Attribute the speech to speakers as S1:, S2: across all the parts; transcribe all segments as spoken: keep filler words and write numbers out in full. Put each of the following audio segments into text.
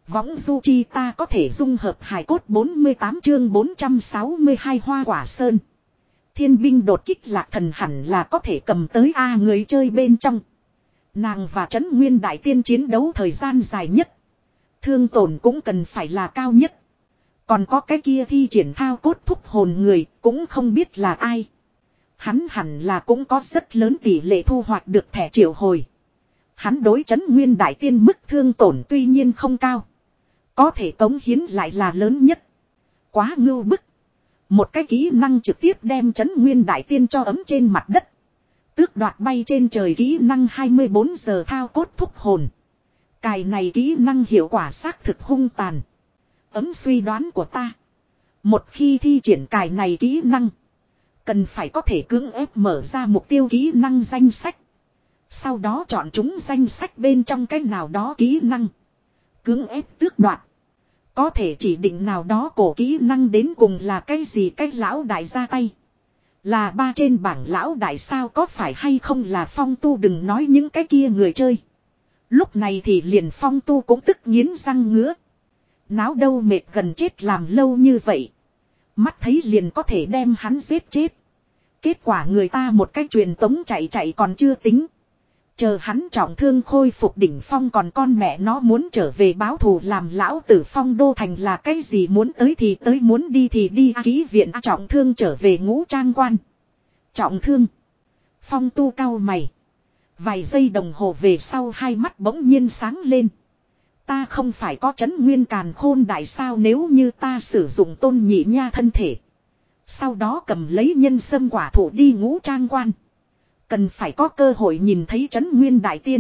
S1: Võng du chi ta có thể dung hợp hài cốt bốn mươi tám chương bốn trăm sáu mươi hai hoa quả sơn. Thiên binh đột kích Lạc Thần hẳn là có thể cầm tới A người chơi bên trong. Nàng và Trấn Nguyên Đại Tiên chiến đấu thời gian dài nhất. Thương tổn cũng cần phải là cao nhất. Còn có cái kia thi triển thao cốt thúc hồn người cũng không biết là ai. Hắn hẳn là cũng có rất lớn tỷ lệ thu hoạch được thẻ triệu hồi. Hắn đối Trấn Nguyên Đại Tiên mức thương tổn tuy nhiên không cao. Có thể cống hiến lại là lớn nhất. Quá ngưu bức. Một cái kỹ năng trực tiếp đem Trấn Nguyên Đại Tiên cho ấm trên mặt đất. Tước đoạt bay trên trời kỹ năng hai mươi bốn giờ thao cốt thúc hồn. Cài này kỹ năng hiệu quả xác thực hung tàn. Ấm suy đoán của ta. Một khi thi triển cài này kỹ năng. Cần phải có thể cưỡng ép mở ra mục tiêu kỹ năng danh sách. Sau đó chọn chúng danh sách bên trong cái nào đó kỹ năng. Cưỡng ép tước đoạt. Có thể chỉ định nào đó cổ kỹ năng đến cùng là cái gì cái lão đại ra tay. Là ba trên bảng lão đại sao có phải hay không là Phong Tu đừng nói những cái kia người chơi. Lúc này thì liền Phong Tu cũng tức nghiến răng ngứa. Náo đâu mệt gần chết làm lâu như vậy. Mắt thấy liền có thể đem hắn giết chết. Kết quả người ta một cái truyền tống chạy chạy còn chưa tính. Chờ hắn trọng thương khôi phục đỉnh phong còn con mẹ nó muốn trở về báo thù làm lão tử Phong Đô Thành là cái gì muốn tới thì tới muốn đi thì đi ký viện trọng thương trở về ngũ trang quan. Trọng thương. Phong Tu cao mày. Vài giây đồng hồ về sau hai mắt bỗng nhiên sáng lên. Ta không phải có Trấn Nguyên Càn Khôn đại sao nếu như ta sử dụng Tôn Nhị Nha thân thể. Sau đó cầm lấy nhân sâm quả thụ đi ngũ trang quan. Cần phải có cơ hội nhìn thấy Trấn Nguyên Đại Tiên.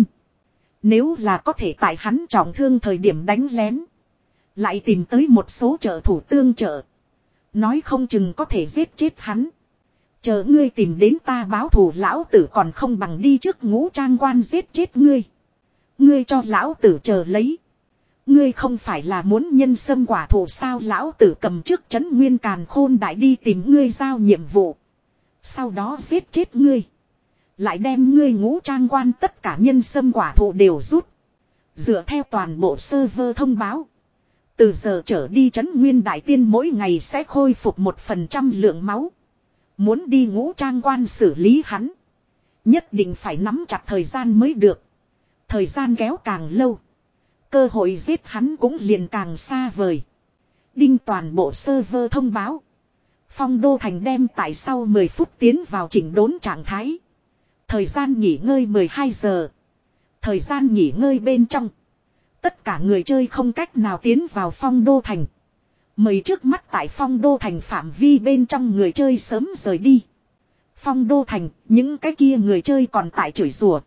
S1: Nếu là có thể tại hắn trọng thương thời điểm đánh lén. Lại tìm tới một số trợ thủ tương trợ. Nói không chừng có thể giết chết hắn. Chờ ngươi tìm đến ta báo thù lão tử còn không bằng đi trước ngũ trang quan giết chết ngươi. Ngươi cho lão tử chờ lấy. Ngươi không phải là muốn nhân sâm quả thụ sao lão tử cầm trước Trấn Nguyên Càn Khôn đại đi tìm ngươi giao nhiệm vụ. Sau đó giết chết ngươi. Lại đem ngươi ngũ trang quan tất cả nhân sâm quả thụ đều rút. Dựa theo toàn bộ server thông báo. Từ giờ trở đi Trấn Nguyên Đại Tiên mỗi ngày sẽ khôi phục một phần trăm lượng máu. Muốn đi ngũ trang quan xử lý hắn. Nhất định phải nắm chặt thời gian mới được. Thời gian kéo càng lâu. Cơ hội giết hắn cũng liền càng xa vời. Đinh toàn bộ server thông báo. Phong Đô Thành đem tại sau mười phút tiến vào chỉnh đốn trạng thái. Thời gian nghỉ ngơi mười hai giờ. Thời gian nghỉ ngơi bên trong. Tất cả người chơi không cách nào tiến vào Phong Đô Thành. Mời trước mắt tại Phong Đô Thành phạm vi bên trong người chơi sớm rời đi. Phong Đô Thành, những cái kia người chơi còn tại chửi rủa.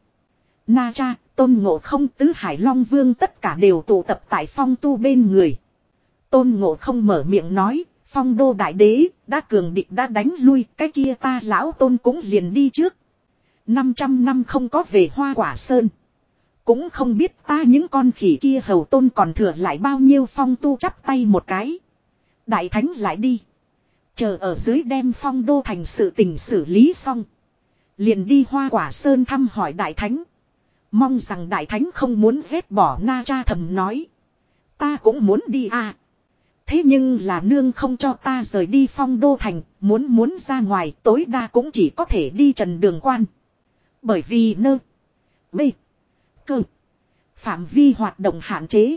S1: Na Cha, Tôn Ngộ Không, Tứ Hải Long Vương tất cả đều tụ tập tại Phong Tu bên người. Tôn Ngộ Không mở miệng nói, Phong Đô Đại Đế, đã cường địch đã đánh lui, cái kia ta lão Tôn cũng liền đi trước. năm trăm năm không có về Hoa Quả Sơn. Cũng không biết ta những con khỉ kia hầu tôn còn thừa lại bao nhiêu. Phong Tu chắp tay một cái. Đại Thánh lại đi. Chờ ở dưới đem Phong Đô Thành sự tình xử lý xong. Liền đi Hoa Quả Sơn thăm hỏi Đại Thánh. Mong rằng Đại Thánh không muốn vét bỏ Na Cha thầm nói. Ta cũng muốn đi à. Thế nhưng là nương không cho ta rời đi Phong Đô Thành. Muốn muốn ra ngoài tối đa cũng chỉ có thể đi Trần Đường Quan. Bởi vì nơ. B. Cơ. Phạm vi hoạt động hạn chế.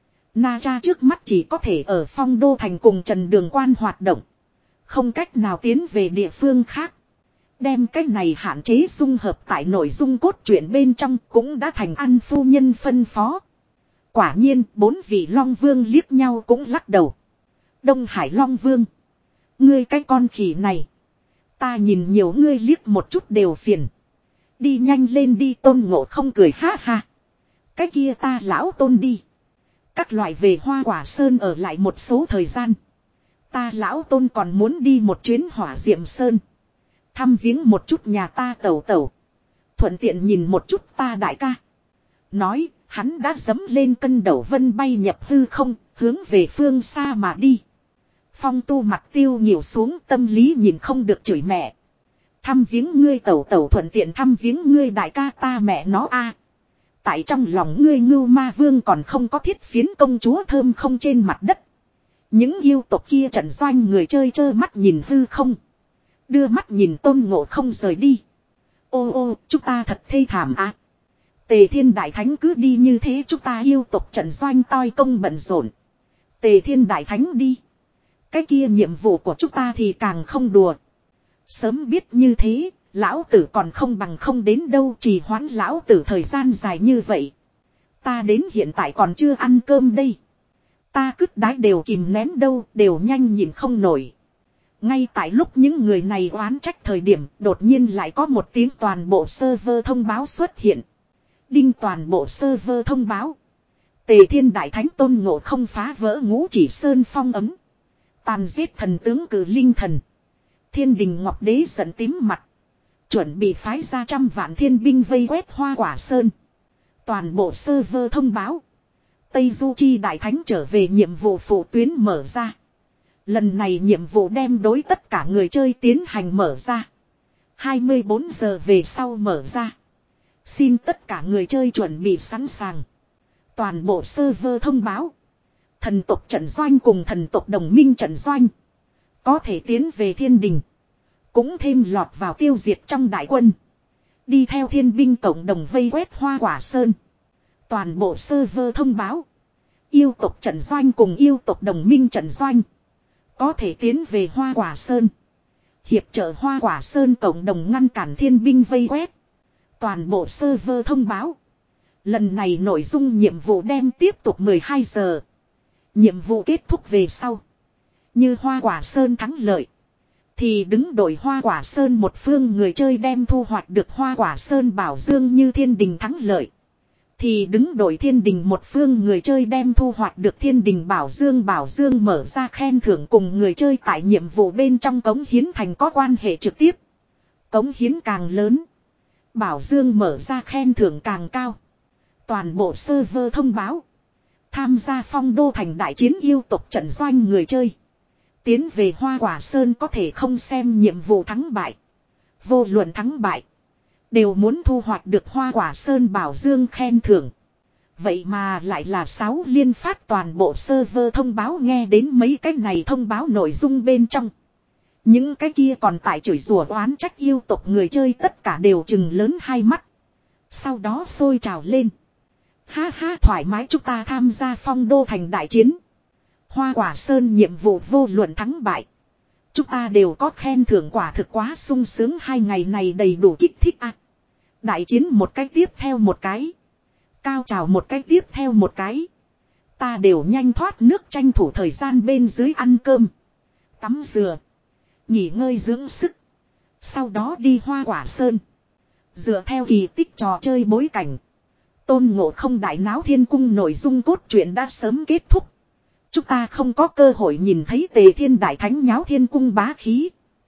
S1: Na Cha trước mắt chỉ có thể ở Phong Đô Thành cùng Trần Đường Quan hoạt động. Không cách nào tiến về địa phương khác. Đem cách này hạn chế dung hợp tại nội dung cốt truyện bên trong cũng đã thành An phu nhân phân phó. Quả nhiên bốn vị Long Vương liếc nhau cũng lắc đầu. Đông Hải Long Vương. Ngươi cái con khỉ này. Ta nhìn nhiều ngươi liếc một chút đều phiền. Đi nhanh lên đi. Tôn Ngộ Không cười ha ha. Cái kia ta lão Tôn đi. Các loại về Hoa Quả Sơn ở lại một số thời gian. Ta lão Tôn còn muốn đi một chuyến Hỏa Diệm Sơn. Thăm viếng một chút nhà ta tẩu tẩu. Thuận tiện nhìn một chút ta đại ca. Nói hắn đã dấm lên cân đầu vân bay nhập hư không. Hướng về phương xa mà đi. Phong Tu mặt tiêu nhiều xuống tâm lý nhìn không được chửi mẹ. Thăm viếng ngươi tẩu tẩu thuận tiện thăm viếng ngươi đại ca ta mẹ nó a. Tại trong lòng ngươi Ngưu Ma Vương còn không có thiết phiến công chúa thơm không trên mặt đất. Những yêu tộc kia trận doanh người chơi trơ mắt nhìn hư không. Đưa mắt nhìn Tôn Ngộ không rời đi. Ô ô, chúng ta thật thê thảm á. Tề Thiên Đại Thánh cứ đi như thế chúng ta yêu tộc trận doanh toi công bận rộn. Tề Thiên Đại Thánh đi. Cái kia nhiệm vụ của chúng ta thì càng không đùa. Sớm biết như thế, lão tử còn không bằng không đến đâu, trì hoãn lão tử thời gian dài như vậy. Ta đến hiện tại còn chưa ăn cơm đây. Ta cứt đái đều kìm nén đâu, đều nhanh nhìn không nổi. Ngay tại lúc những người này oán trách thời điểm, đột nhiên lại có một tiếng toàn bộ server thông báo xuất hiện. Đinh toàn bộ server thông báo. Tề Thiên Đại Thánh Tôn Ngộ không phá vỡ ngũ chỉ sơn phong ấm. Tàn giết thần tướng cử linh thần. Thiên Đình Ngọc Đế giận tím mặt. Chuẩn bị phái ra trăm vạn thiên binh vây quét Hoa Quả Sơn. Toàn bộ server thông báo. Tây Du Chi Đại Thánh trở về nhiệm vụ phụ tuyến mở ra. Lần này nhiệm vụ đem đối tất cả người chơi tiến hành mở ra. hai mươi bốn giờ về sau mở ra. Xin tất cả người chơi chuẩn bị sẵn sàng. Toàn bộ server thông báo. Thần tộc trận doanh cùng thần tộc đồng minh trận doanh. Có thể tiến về thiên đình. Cũng thêm lọt vào tiêu diệt trong đại quân. Đi theo thiên binh cộng đồng vây quét Hoa Quả Sơn. Toàn bộ server thông báo. Yêu tộc trận doanh cùng yêu tộc đồng minh trận doanh. Có thể tiến về Hoa Quả Sơn. Hiệp trợ Hoa Quả Sơn cộng đồng ngăn cản thiên binh vây quét. Toàn bộ server thông báo. Lần này nội dung nhiệm vụ đem tiếp tục mười hai giờ. Nhiệm vụ kết thúc về sau. Như Hoa Quả Sơn thắng lợi. Thì đứng đội Hoa Quả Sơn một phương người chơi đem thu hoạch được Hoa Quả Sơn bảo dương như thiên đình thắng lợi. Thì đứng đội thiên đình một phương người chơi đem thu hoạch được thiên đình bảo dương bảo dương mở ra khen thưởng cùng người chơi tại nhiệm vụ bên trong cống hiến thành có quan hệ trực tiếp. Cống hiến càng lớn. Bảo dương mở ra khen thưởng càng cao. Toàn bộ server thông báo. Tham gia Phong Đô Thành đại chiến yêu tộc trận doanh người chơi. Tiến về Hoa Quả Sơn có thể không xem nhiệm vụ thắng bại. Vô luận thắng bại. Đều muốn thu hoạch được Hoa Quả Sơn bảo dương khen thưởng. Vậy mà lại là sáu liên phát toàn bộ server thông báo nghe đến mấy cái này thông báo nội dung bên trong. Những cái kia còn tại chửi rủa oán trách yêu tộc người chơi tất cả đều chừng lớn hai mắt. Sau đó sôi trào lên. Ha ha thoải mái chúng ta tham gia Phong Đô Thành đại chiến. Hoa Quả Sơn nhiệm vụ vô luận thắng bại. Chúng ta đều có khen thưởng quả thực quá sung sướng hai ngày này đầy đủ kích thích à. Đại chiến một cái tiếp theo một cái. Cao trào một cái tiếp theo một cái. Ta đều nhanh thoát nước tranh thủ thời gian bên dưới ăn cơm. Tắm dừa. Nghỉ ngơi dưỡng sức. Sau đó đi Hoa Quả Sơn. Dựa theo kỳ tích trò chơi bối cảnh. Tôn Ngộ không đại náo thiên cung nội dung cốt truyện đã sớm kết thúc. Chúng ta không có cơ hội nhìn thấy Tề Thiên Đại Thánh nháo thiên cung bá khí.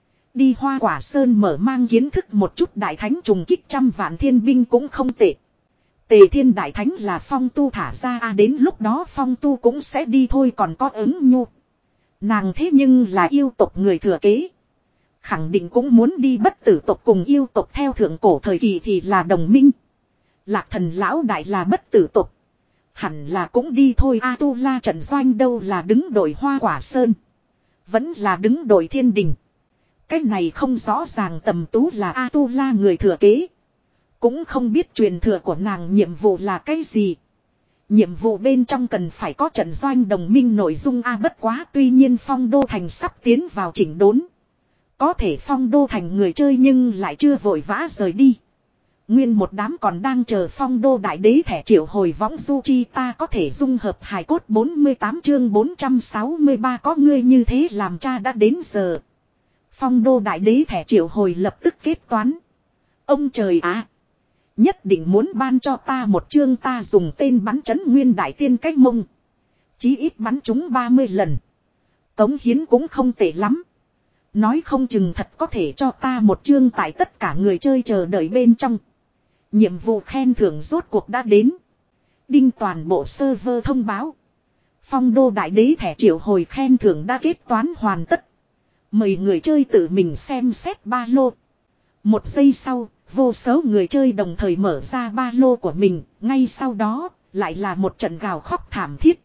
S1: Đi Hoa Quả Sơn mở mang kiến thức một chút Đại Thánh trùng kích trăm vạn thiên binh cũng không tệ. Tề Thiên Đại Thánh là Phong Tu thả ra à, đến lúc đó Phong Tu cũng sẽ đi thôi còn có ứng nhu. Nàng thế nhưng là yêu tộc người thừa kế. Khẳng định cũng muốn đi bất tử tộc cùng yêu tộc theo thượng cổ thời kỳ thì là đồng minh. Lạc Thần lão đại là bất tử tộc. Hẳn là cũng đi thôi A Tu La trận doanh đâu là đứng đội Hoa Quả Sơn. Vẫn là đứng đội thiên đình. Cái này không rõ ràng Tầm Tú là A Tu La người thừa kế. Cũng không biết truyền thừa của nàng nhiệm vụ là cái gì. Nhiệm vụ bên trong cần phải có trận doanh đồng minh nội dung A bất quá tuy nhiên Phong Đô Thành sắp tiến vào chỉnh đốn. Có thể Phong Đô Thành người chơi nhưng lại chưa vội vã rời đi. Nguyên một đám còn đang chờ Phong Đô Đại Đế thẻ triệu hồi võng du chi ta có thể dung hợp hài cốt bốn mươi tám chương bốn trăm sáu mươi ba có ngươi như thế làm cha đã đến giờ. Phong Đô Đại Đế thẻ triệu hồi lập tức kết toán. Ông trời ạ! À, nhất định muốn ban cho ta một chương ta dùng tên bắn chấn nguyên đại tiên cách mông. Chí ít bắn chúng ba mươi lần. Cống hiến cũng không tệ lắm. Nói không chừng thật có thể cho ta một chương tại tất cả người chơi chờ đợi bên trong. Nhiệm vụ khen thưởng rốt cuộc đã đến. Đinh toàn bộ server thông báo. Phong Đô Đại Đế thẻ triệu hồi khen thưởng đã kết toán hoàn tất. Mời người chơi tự mình xem xét ba lô. Một giây sau, Vô số người chơi đồng thời mở ra ba lô của mình. Ngay sau đó lại là một trận gào khóc thảm thiết.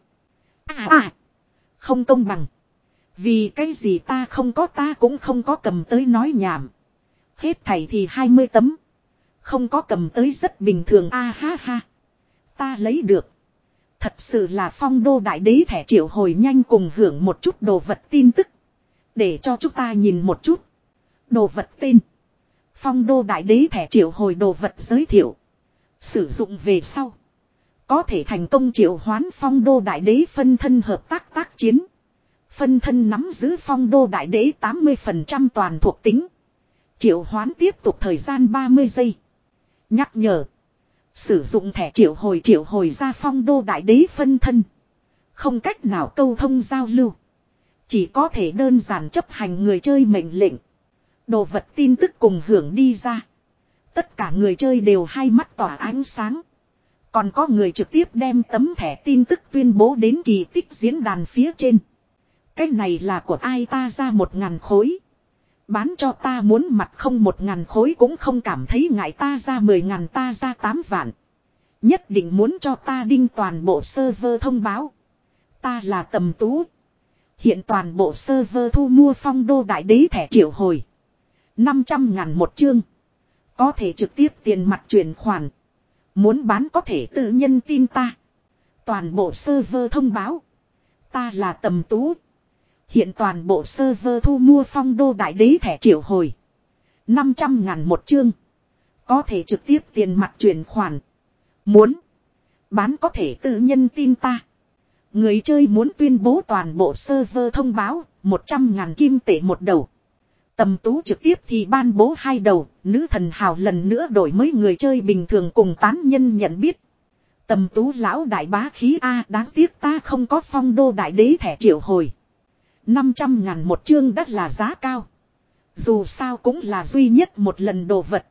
S1: À à. Không công bằng. Vì cái gì ta không có ta cũng không có cầm tới nói nhảm. Hết thảy thì hai mươi tấm. Không có cầm tới rất bình thường a à, ha ha. Ta lấy được. Thật sự là phong đô đại đế thẻ triệu hồi nhanh cùng hưởng một chút đồ vật tin tức. Để cho chúng ta nhìn một chút. Đồ vật tên. Phong đô đại đế thẻ triệu hồi đồ vật giới thiệu. Sử dụng về sau. Có thể thành công triệu hoán phong đô đại đế phân thân hợp tác tác chiến. Phân thân nắm giữ phong đô đại đế tám mươi phần trăm toàn thuộc tính. Triệu hoán tiếp tục thời gian ba mươi giây. Nhắc nhở. Sử dụng thẻ triệu hồi triệu hồi ra phong đô đại đế phân thân. Không cách nào câu thông giao lưu. Chỉ có thể đơn giản chấp hành người chơi mệnh lệnh. Đồ vật tin tức cùng hưởng đi ra. Tất cả người chơi đều hai mắt tỏa ánh sáng. Còn có người trực tiếp đem tấm thẻ tin tức tuyên bố đến kỳ tích diễn đàn phía trên. Cái này là của ai ta ra một ngàn khối. Bán cho ta muốn mặt không một ngàn khối cũng không cảm thấy ngại ta ra mười ngàn ta ra tám vạn. Nhất định muốn cho ta đinh toàn bộ server thông báo. Ta là Tầm Tú. Hiện toàn bộ server thu mua phong đô đại đế thẻ triệu hồi. năm trăm ngàn một chương. Có thể trực tiếp tiền mặt chuyển khoản. Muốn bán có thể tự nhân tin ta. Toàn bộ server thông báo. Ta là Tầm Tú. Hiện toàn bộ server thu mua phong đô đại đế thẻ triệu hồi. năm trăm ngàn một chương. Có thể trực tiếp tiền mặt chuyển khoản. Muốn. Bán có thể tự nhân tin ta. Người chơi muốn tuyên bố toàn bộ server thông báo. một trăm ngàn kim tệ một đầu. Tầm Tú trực tiếp thì ban bố hai đầu. Nữ thần hào lần nữa đổi mới người chơi bình thường cùng tán nhân nhận biết. Tầm Tú lão đại bá khí A, đáng tiếc ta không có phong đô đại đế thẻ triệu hồi. năm trăm ngàn một chương đắt là giá cao. Dù sao cũng là duy nhất một lần đồ vật.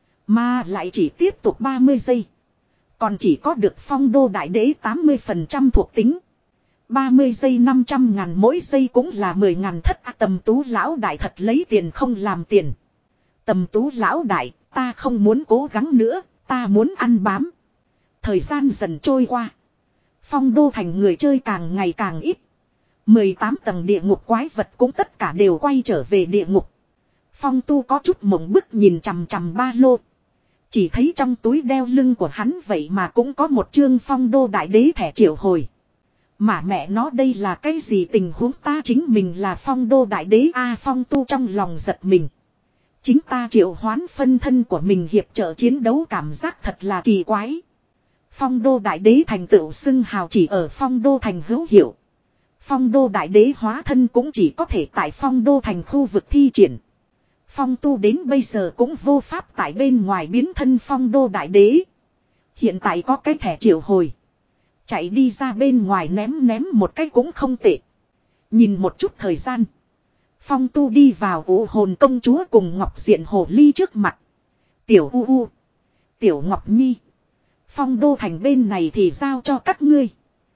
S1: Mà lại chỉ tiếp tục ba mươi giây. Còn chỉ có được phong đô đại đế tám mươi phần trăm thuộc tính. ba mươi giây năm trăm ngàn mỗi giây cũng là mười ngàn thất. À, Tầm Tú lão đại thật lấy tiền không làm tiền. Tầm Tú lão đại, ta không muốn cố gắng nữa, ta muốn ăn bám. Thời gian dần trôi qua. Phong đô thành người chơi càng ngày càng ít. mười tám tầng địa ngục quái vật cũng tất cả đều quay trở về địa ngục. Phong Tu có chút mộng bức nhìn chằm chằm ba lô. Chỉ thấy trong túi đeo lưng của hắn vậy mà cũng có một chương phong đô đại đế thẻ triệu hồi. Mà mẹ nó đây là cái gì tình huống ta chính mình là phong đô đại đế a à, Phong Tu trong lòng giật mình. Chính ta triệu hoán phân thân của mình hiệp trợ chiến đấu cảm giác thật là kỳ quái. Phong đô đại đế thành tựu xưng hào chỉ ở phong đô thành hữu hiệu. Phong đô đại đế hóa thân cũng chỉ có thể tại phong đô thành khu vực thi triển. Phong Tu đến bây giờ cũng vô pháp tại bên ngoài biến thân phong đô đại đế. Hiện tại có cái thẻ triệu hồi. Chạy đi ra bên ngoài ném ném một cái cũng không tệ. Nhìn một chút thời gian. Phong Tu đi vào U Hồn công chúa cùng Ngọc Diện Hồ Ly trước mặt. Tiểu U U. Tiểu Ngọc Nhi. Phong đô thành bên này thì giao cho các ngươi.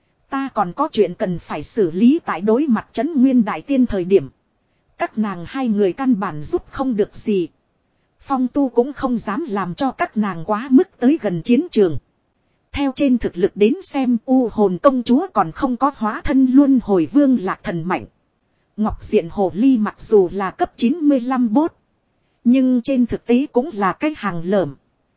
S1: Ta còn có chuyện cần phải xử lý tại đối mặt trấn Nguyên Đại Tiên thời điểm. Các nàng hai người căn bản giúp không được gì. Phong Tu cũng không dám làm cho các nàng quá mức tới gần chiến trường. Theo trên thực lực đến xem U Hồn công chúa còn không có hóa thân luân hồi vương lạc thần mạnh. Ngọc Diện Hồ Ly mặc dù là cấp chín mươi lăm bốt. Nhưng trên thực tế cũng là cái hàng lởm.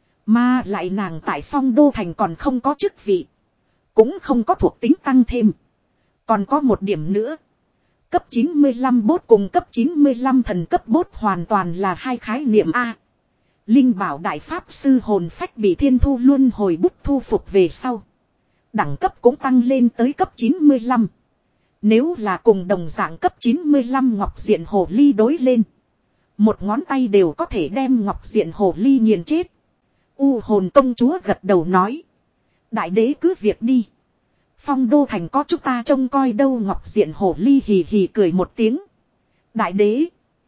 S1: Mà lại nàng tại phong đô thành còn không có chức vị. Cũng không có thuộc tính tăng thêm. Còn có một điểm nữa. Cấp chín mươi lăm bốt cùng cấp chín mươi lăm thần cấp bốt hoàn toàn là hai khái niệm A. Linh bảo đại pháp sư hồn phách bị thiên thu luân hồi bút thu phục về sau. Đẳng cấp cũng tăng lên tới cấp chín mươi lăm. Nếu là cùng đồng dạng cấp chín mươi lăm Ngọc Diện Hồ Ly đối lên. Một ngón tay đều có thể đem Ngọc Diện Hồ Ly nghiền chết. U Hồn công chúa gật đầu nói. Đại đế cứ việc đi. Phong đô thành có chúng ta trông coi đâu. Ngọc Diện Hồ Ly hì hì cười một tiếng. Đại đế.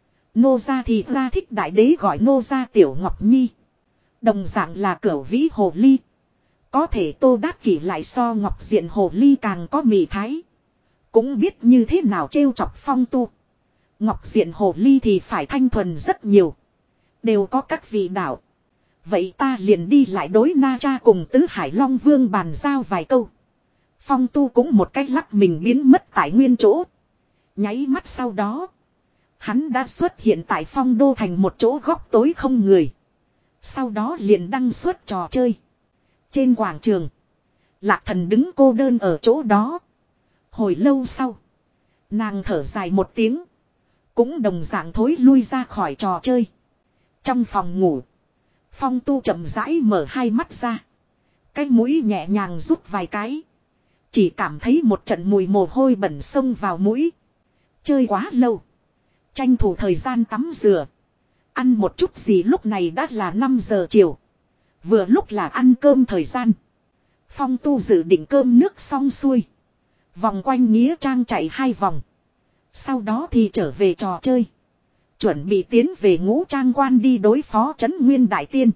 S1: Nô gia thì ra thích đại đế gọi nô gia Tiểu Ngọc Nhi. Đồng dạng là cửu vĩ hồ ly. Có thể Tô Đát Kỷ lại so Ngọc Diện Hồ Ly càng có mị thái. Cũng biết như thế nào trêu chọc Phong Tu. Ngọc Diện Hồ Ly thì phải thanh thuần rất nhiều. Đều có các vị đạo. Vậy ta liền đi lại đối Na Cha cùng Tứ Hải Long Vương bàn giao vài câu. Phong Tu cũng một cách lắc mình biến mất tại nguyên chỗ. Nháy mắt sau đó. Hắn đã xuất hiện tại Phong Đô thành một chỗ góc tối không người. Sau đó liền đăng xuất trò chơi. Trên quảng trường. Lạc Thần đứng cô đơn ở chỗ đó. Hồi lâu sau. Nàng thở dài một tiếng. Cũng đồng dạng thối lui ra khỏi trò chơi. Trong phòng ngủ. Phong Tu chậm rãi mở hai mắt ra. Cái mũi nhẹ nhàng rút vài cái. Chỉ cảm thấy một trận mùi mồ hôi bẩn xông vào mũi. Chơi quá lâu. Tranh thủ thời gian tắm rửa. Ăn một chút gì lúc này đã là năm giờ chiều. Vừa lúc là ăn cơm thời gian. Phong Tu dự định cơm nước xong xuôi. Vòng quanh nghĩa trang chạy hai vòng. Sau đó thì trở về trò chơi. Chuẩn bị tiến về ngũ trang quan đi đối phó Trấn Nguyên Đại Tiên.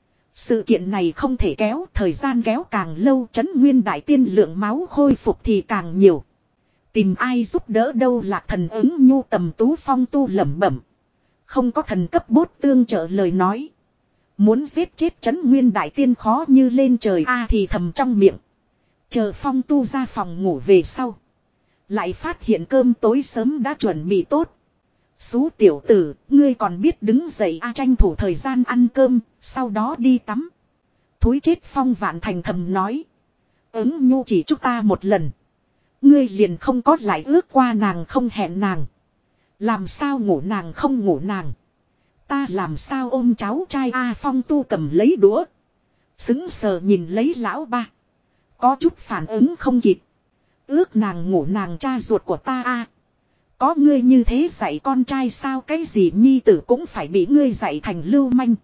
S1: Sự kiện này không thể kéo, thời gian kéo càng lâu Trấn Nguyên Đại Tiên lượng máu khôi phục thì càng nhiều. Tìm ai giúp đỡ đâu Lạc Thần ứng nhu tầm tú Phong Tu lẩm bẩm. Không có thần cấp bốt tương trợ lời nói. Muốn giết chết Trấn Nguyên Đại Tiên khó như lên trời a thì thầm trong miệng. Chờ Phong Tu ra phòng ngủ về sau. Lại phát hiện cơm tối sớm đã chuẩn bị tốt. Xú tiểu tử, ngươi còn biết đứng dậy a tranh thủ thời gian ăn cơm, sau đó đi tắm. Thúi chết Phong Vạn Thành thầm nói. Ứng nhu chỉ chúc ta một lần. Ngươi liền không có lại ước qua nàng không hẹn nàng. Làm sao ngủ nàng không ngủ nàng. Ta làm sao ôm cháu trai a Phong Tu cầm lấy đũa. Xứng sờ nhìn lấy lão ba. Có chút phản ứng không kịp. Ước nàng ngủ nàng cha ruột của ta a Có ngươi như thế dạy con trai sao cái gì nhi tử cũng phải bị ngươi dạy thành lưu manh.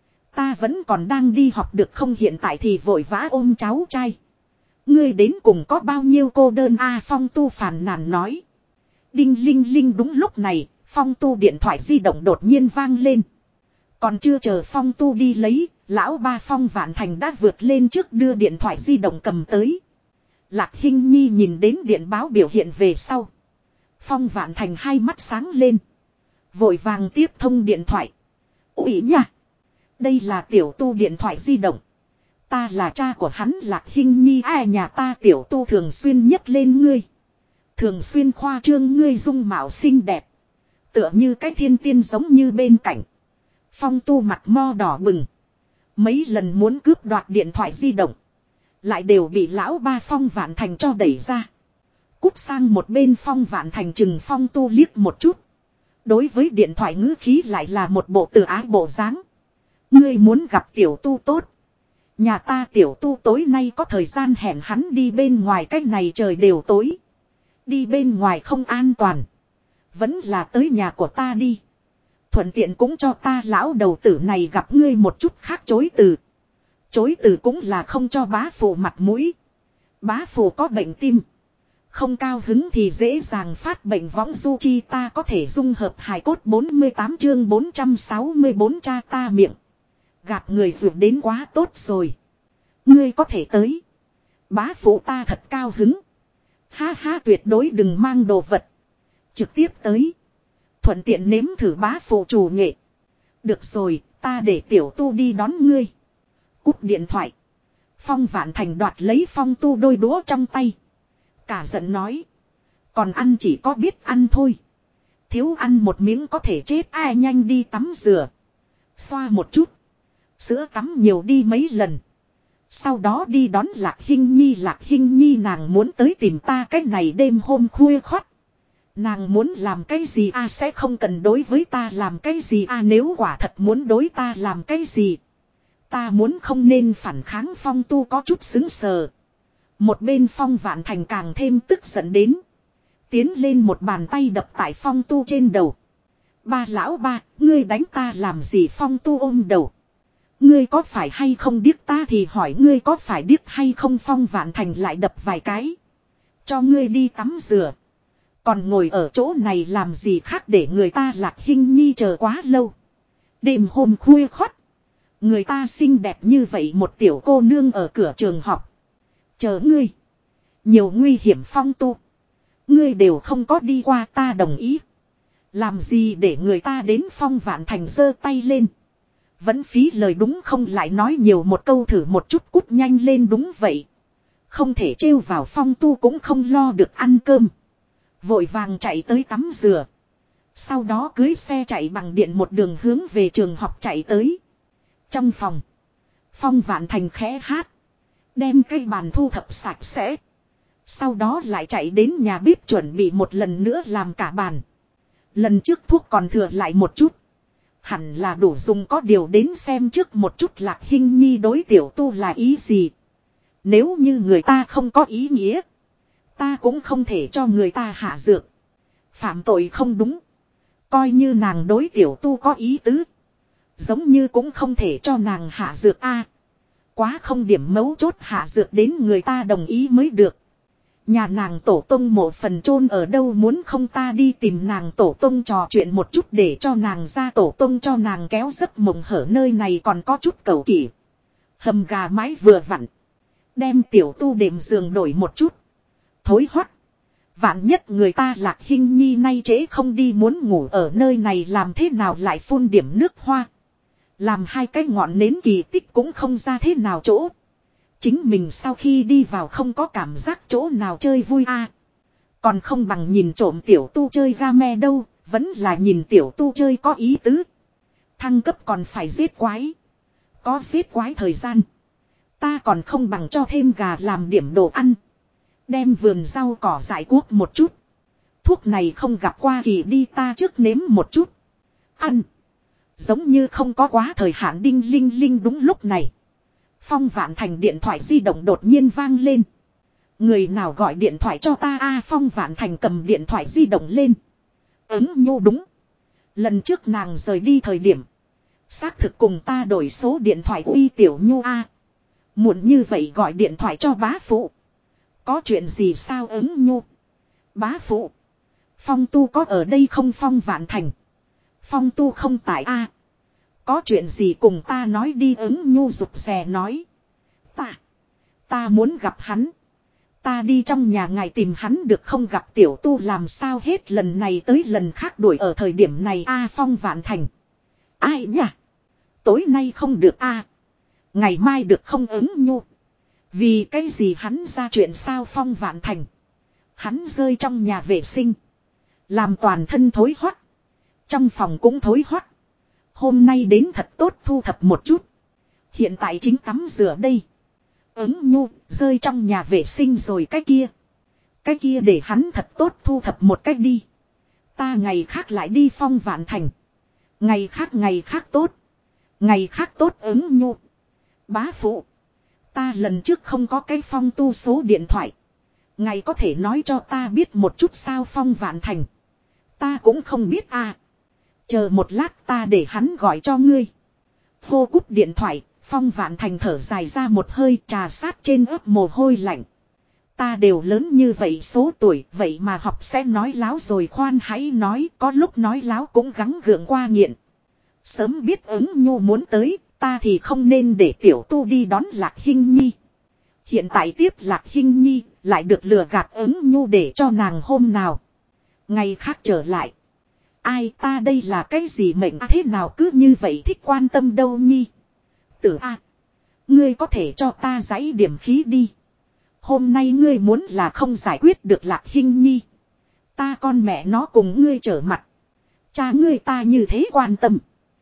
S1: Ta vẫn còn đang đi học được không hiện tại thì vội vã ôm cháu trai. Ngươi đến cùng có bao nhiêu cô đơn a Phong Tu phàn nàn nói. Đinh linh linh đúng lúc này, Phong Tu điện thoại di động đột nhiên vang lên. Còn chưa chờ Phong Tu đi lấy, lão ba Phong Vạn Thành đã vượt lên trước đưa điện thoại di động cầm tới. Lạc Hinh Nhi nhìn đến điện báo biểu hiện về sau. Phong Vạn Thành hai mắt sáng lên. Vội vàng tiếp thông điện thoại. Úi nha! Đây là tiểu Tu điện thoại di động. Ta là cha của hắn Lạc Hinh Nhi ai nhà ta tiểu Tu thường xuyên nhắc lên ngươi. Thường xuyên khoa trương ngươi dung mạo xinh đẹp. Tựa như cái thiên tiên giống như bên cạnh. Phong Tu mặt mo đỏ bừng. Mấy lần muốn cướp đoạt điện thoại di động. Lại đều bị lão ba Phong Vạn Thành cho đẩy ra. Cút sang một bên Phong Vạn Thành chừng Phong Tu liếc một chút. Đối với điện thoại ngữ khí lại là một bộ từ ái bộ dáng. Ngươi muốn gặp tiểu Tu tốt. Nhà ta tiểu Tu tối nay có thời gian hẹn hắn đi bên ngoài cách này trời đều tối. Đi bên ngoài không an toàn. Vẫn là tới nhà của ta đi. Thuận tiện cũng cho ta lão đầu tử này gặp ngươi một chút khác chối từ. Chối từ cũng là không cho bá phụ mặt mũi. Bá phụ có bệnh tim. Không cao hứng thì dễ dàng phát bệnh võng du chi ta có thể dung hợp hài cốt bốn mươi tám chương bốn trăm sáu mươi bốn cha ta miệng. Gạt người ruột đến quá tốt rồi. Ngươi có thể tới. Bá phụ ta thật cao hứng. Ha ha tuyệt đối đừng mang đồ vật. Trực tiếp tới. Thuận tiện nếm thử bá phụ chủ nghệ. Được rồi, ta để tiểu Tu đi đón ngươi. Cúp điện thoại. Phong Vạn Thành đoạt lấy Phong Tu đôi đũa trong tay. Cả giận nói. Còn ăn chỉ có biết ăn thôi. Thiếu ăn một miếng có thể chết ai nhanh đi tắm rửa. Xoa một chút. Sữa tắm nhiều đi mấy lần. Sau đó đi đón Lạc Hinh Nhi. Lạc Hinh Nhi nàng muốn tới tìm ta cái này đêm hôm khuya khoắt. Nàng muốn làm cái gì a à, sẽ không cần đối với ta làm cái gì a à, nếu quả thật muốn đối ta làm cái gì. Ta muốn không nên phản kháng Phong Tu có chút xứng sờ. Một bên Phong Vạn Thành càng thêm tức giận đến. Tiến lên một bàn tay đập tại Phong Tu trên đầu. Ba lão ba, ngươi đánh ta làm gì Phong Tu ôm đầu. Ngươi có phải hay không điếc ta thì hỏi ngươi có phải điếc hay không Phong Vạn Thành lại đập vài cái. Cho ngươi đi tắm rửa. Còn ngồi ở chỗ này làm gì khác để người ta Lạc Hinh Nhi chờ quá lâu. Đêm hôm khuya khoắt. Người ta xinh đẹp như vậy một tiểu cô nương ở cửa trường học. Chờ ngươi. Nhiều nguy hiểm Phong Tu. Ngươi đều không có đi qua ta đồng ý. Làm gì để người ta đến Phong Vạn Thành giơ tay lên. Vẫn phí lời đúng không, lại nói nhiều một câu thử một chút, cút nhanh lên. Đúng vậy. Không thể trêu vào Phong Tu cũng không lo được ăn cơm. Vội vàng chạy tới tắm rửa. Sau đó cưới xe chạy bằng điện một đường hướng về trường học chạy tới. Trong phòng. Phong Vạn Thành khẽ hát. Đem cây bàn thu thập sạch sẽ. Sau đó lại chạy đến nhà bếp chuẩn bị một lần nữa làm cả bàn. Lần trước thuốc còn thừa lại một chút. Hẳn là đủ dùng, có điều đến xem trước một chút Lạc Hinh Nhi đối Tiểu Tu là ý gì. Nếu như người ta không có ý nghĩa, ta cũng không thể cho người ta hạ dược. Phạm tội không đúng. Coi như nàng đối Tiểu Tu có ý tứ, giống như cũng không thể cho nàng hạ dược a. Quá không điểm mấu chốt, hạ dược đến người ta đồng ý mới được. Nhà nàng tổ tông mộ phần chôn ở đâu, muốn không ta đi tìm nàng tổ tông trò chuyện một chút để cho nàng ra tổ tông cho nàng kéo giấc mộng hở. Nơi này còn có chút cầu kỳ. Hầm gà mái vừa vặn. Đem Tiểu Tu đệm giường đổi một chút. Thối hoắt. Vạn nhất người ta Lạc Hinh Nhi nay trễ không đi muốn ngủ ở nơi này, làm thế nào lại phun điểm nước hoa. Làm hai cái ngọn nến kỳ tích cũng không ra thế nào chỗ. Chính mình sau khi đi vào không có cảm giác chỗ nào chơi vui a. Còn không bằng nhìn trộm Tiểu Tu chơi game đâu. Vẫn là nhìn Tiểu Tu chơi có ý tứ. Thăng cấp còn phải giết quái. Có giết quái thời gian, ta còn không bằng cho thêm gà làm điểm đồ ăn. Đem vườn rau cỏ dại cuốc một chút. Thuốc này không gặp qua kỳ đi, ta trước nếm một chút. Ăn. Giống như không có quá thời hạn. Đinh linh linh. Đúng lúc này, Phong Vạn Thành điện thoại di động đột nhiên vang lên. Người nào gọi điện thoại cho ta a? Phong Vạn Thành cầm điện thoại di động lên. Ứng Nhu đúng. Lần trước nàng rời đi thời điểm, xác thực cùng ta đổi số điện thoại. Uy Tiểu Nhu a, muộn như vậy gọi điện thoại cho bá phụ, có chuyện gì sao? Ứng Nhu. Bá phụ, Phong Tu có ở đây không? Phong Vạn Thành, Phong Tu không tại a. Có chuyện gì cùng ta nói đi. Ứng Nhu rụt rè nói. Ta, ta muốn gặp hắn. Ta đi trong nhà ngài tìm hắn được không? Gặp Tiểu Tu làm sao hết lần này tới lần khác đuổi ở thời điểm này a? Phong Vạn Thành, ai nhỉ? Tối nay không được a. Ngày mai được không? Ứng Nhu. Vì cái gì hắn ra chuyện sao? Phong Vạn Thành, hắn rơi trong nhà vệ sinh, làm toàn thân thối hoắt, trong phòng cũng thối hoắt. Hôm nay đến thật tốt thu thập một chút. Hiện tại chính tắm rửa đây. Ứng Nhu, rơi trong nhà vệ sinh rồi cái kia. Cái kia để hắn thật tốt thu thập một cách đi. Ta ngày khác lại đi. Phong Vạn Thành, ngày khác ngày khác tốt. Ngày khác tốt. Ứng Nhu. Bá phụ, ta lần trước không có cái Phong Tu số điện thoại, ngài có thể nói cho ta biết một chút sao? Phong Vạn Thành, ta cũng không biết à. Chờ một lát ta để hắn gọi cho ngươi. Hô cúp điện thoại, Phong Vạn Thành thở dài ra một hơi, trà sát trên ớt mồ hôi lạnh. Ta đều lớn như vậy số tuổi, vậy mà học sẽ nói láo rồi. Khoan hãy nói, có lúc nói láo cũng gắng gượng qua nghiện. Sớm biết Ứng Nhu muốn tới, ta thì không nên để Tiểu Tu đi đón Lạc Hinh Nhi. Hiện tại tiếp Lạc Hinh Nhi, lại được lừa gạt Ứng Nhu để cho nàng hôm nào ngày khác trở lại. Ai, ta đây là cái gì mệnh à, thế nào cứ như vậy thích quan tâm đâu Nhi. Tử a, ngươi có thể cho ta giãy điểm khí đi. Hôm nay ngươi muốn là không giải quyết được Lạc Hinh Nhi, ta con mẹ nó cùng ngươi trở mặt. Cha ngươi ta như thế quan tâm,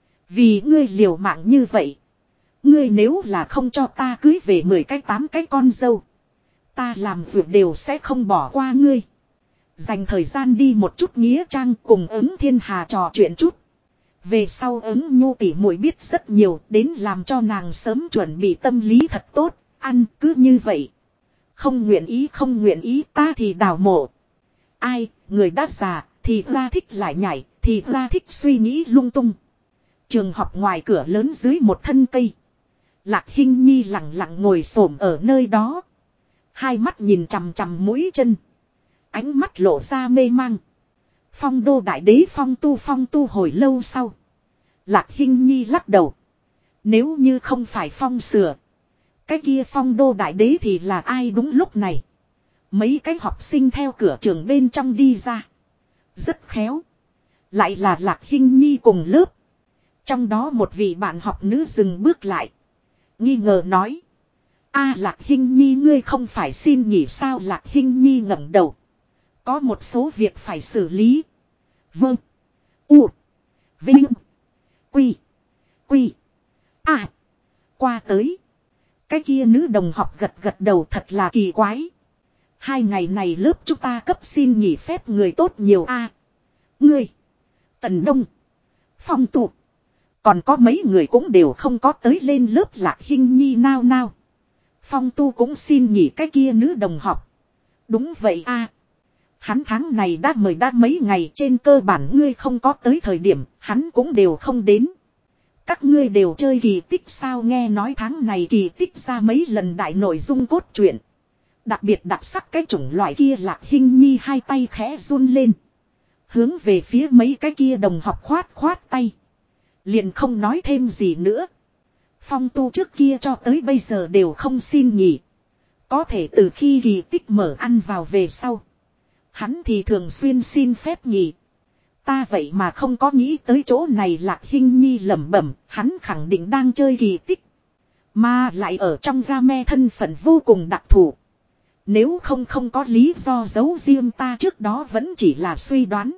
S1: vì ngươi liều mạng như vậy. Ngươi nếu là không cho ta cưới về mười cái tám cái con dâu, ta làm việc đều sẽ không bỏ qua ngươi. Dành thời gian đi một chút nghĩa trang, cùng Ứng Thiên Hà trò chuyện chút. Về sau Ứng Nhu tỉ muội biết rất nhiều, đến làm cho nàng sớm chuẩn bị tâm lý thật tốt. Ăn cứ như vậy. Không nguyện ý không nguyện ý, ta thì đào mộ. Ai, người đã già, thì ra thích lại nhảy, thì ra thích suy nghĩ lung tung. Trường học ngoài cửa lớn dưới một thân cây, Lạc Hinh Nhi lặng lặng ngồi xổm ở nơi đó. Hai mắt nhìn chằm chằm mũi chân, ánh mắt lộ ra mê mang. Phong Đô Đại Đế Phong Tu. Phong Tu hồi lâu sau, Lạc Hinh Nhi lắc đầu. Nếu như không phải Phong Sửa, cái kia Phong Đô Đại Đế thì là ai? Đúng lúc này, mấy cái học sinh theo cửa trường bên trong đi ra. Rất khéo, lại là Lạc Hinh Nhi cùng lớp. Trong đó một vị bạn học nữ dừng bước lại. Nghi ngờ nói. A Lạc Hinh Nhi ngươi không phải xin nghỉ sao? Lạc Hinh Nhi ngẩng đầu. Có một số việc phải xử lý. Vâng. U. Vinh. Quy. Quy. À. Qua tới. Cái kia nữ đồng học gật gật đầu thật là kỳ quái. Hai ngày này lớp chúng ta cấp xin nghỉ phép người tốt nhiều a. Ngươi. Tần Đông. Phong tụ. Còn có mấy người cũng đều không có tới lên lớp. Lạc Hinh Nhi nao nao. Phong tu cũng xin nghỉ cái kia nữ đồng học. Đúng vậy a. Hắn tháng này đã mời đã mấy ngày, trên cơ bản ngươi không có tới thời điểm, hắn cũng đều không đến. Các ngươi đều chơi kỳ tích sao? Nghe nói tháng này kỳ tích ra mấy lần đại nội dung cốt truyện. Đặc biệt đặc sắc cái chủng loại kia. Lạc Hinh Nhi hai tay khẽ run lên. Hướng về phía mấy cái kia đồng học khoát khoát tay. Liền không nói thêm gì nữa. Phong tu trước kia cho tới bây giờ đều không xin nghỉ. Có thể từ khi kỳ tích mở ăn vào về sau. Hắn thì thường xuyên xin phép nghỉ. Ta vậy mà không có nghĩ tới chỗ này. Lạc Hinh Nhi lẩm bẩm, hắn khẳng định đang chơi kỳ tích. Mà lại ở trong game thân phận vô cùng đặc thù. Nếu không không có lý do giấu riêng ta trước đó vẫn chỉ là suy đoán.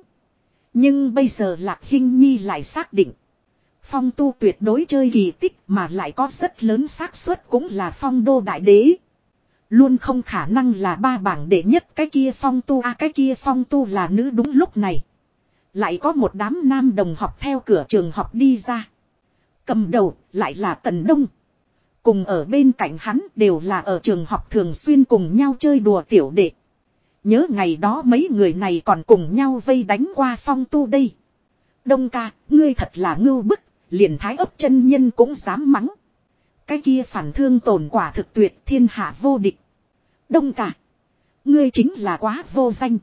S1: Nhưng bây giờ Lạc Hinh Nhi lại xác định. Phong tu tuyệt đối chơi kỳ tích mà lại có rất lớn xác suất cũng là phong đô đại đế. Luôn không khả năng là ba bảng đệ nhất cái kia phong tu a à, cái kia phong tu là nữ. Đúng lúc này. Lại có một đám nam đồng học theo cửa trường học đi ra. Cầm đầu lại là Tần Đông. Cùng ở bên cạnh hắn đều là ở trường học thường xuyên cùng nhau chơi đùa tiểu đệ. Nhớ ngày đó mấy người này còn cùng nhau vây đánh qua phong tu đây. Đông ca, ngươi thật là ngưu bức, liền thái ấp chân nhân cũng dám mắng. Cái kia phản thương tổn quả thực tuyệt, thiên hạ vô địch. Đông ca, ngươi chính là quá vô danh.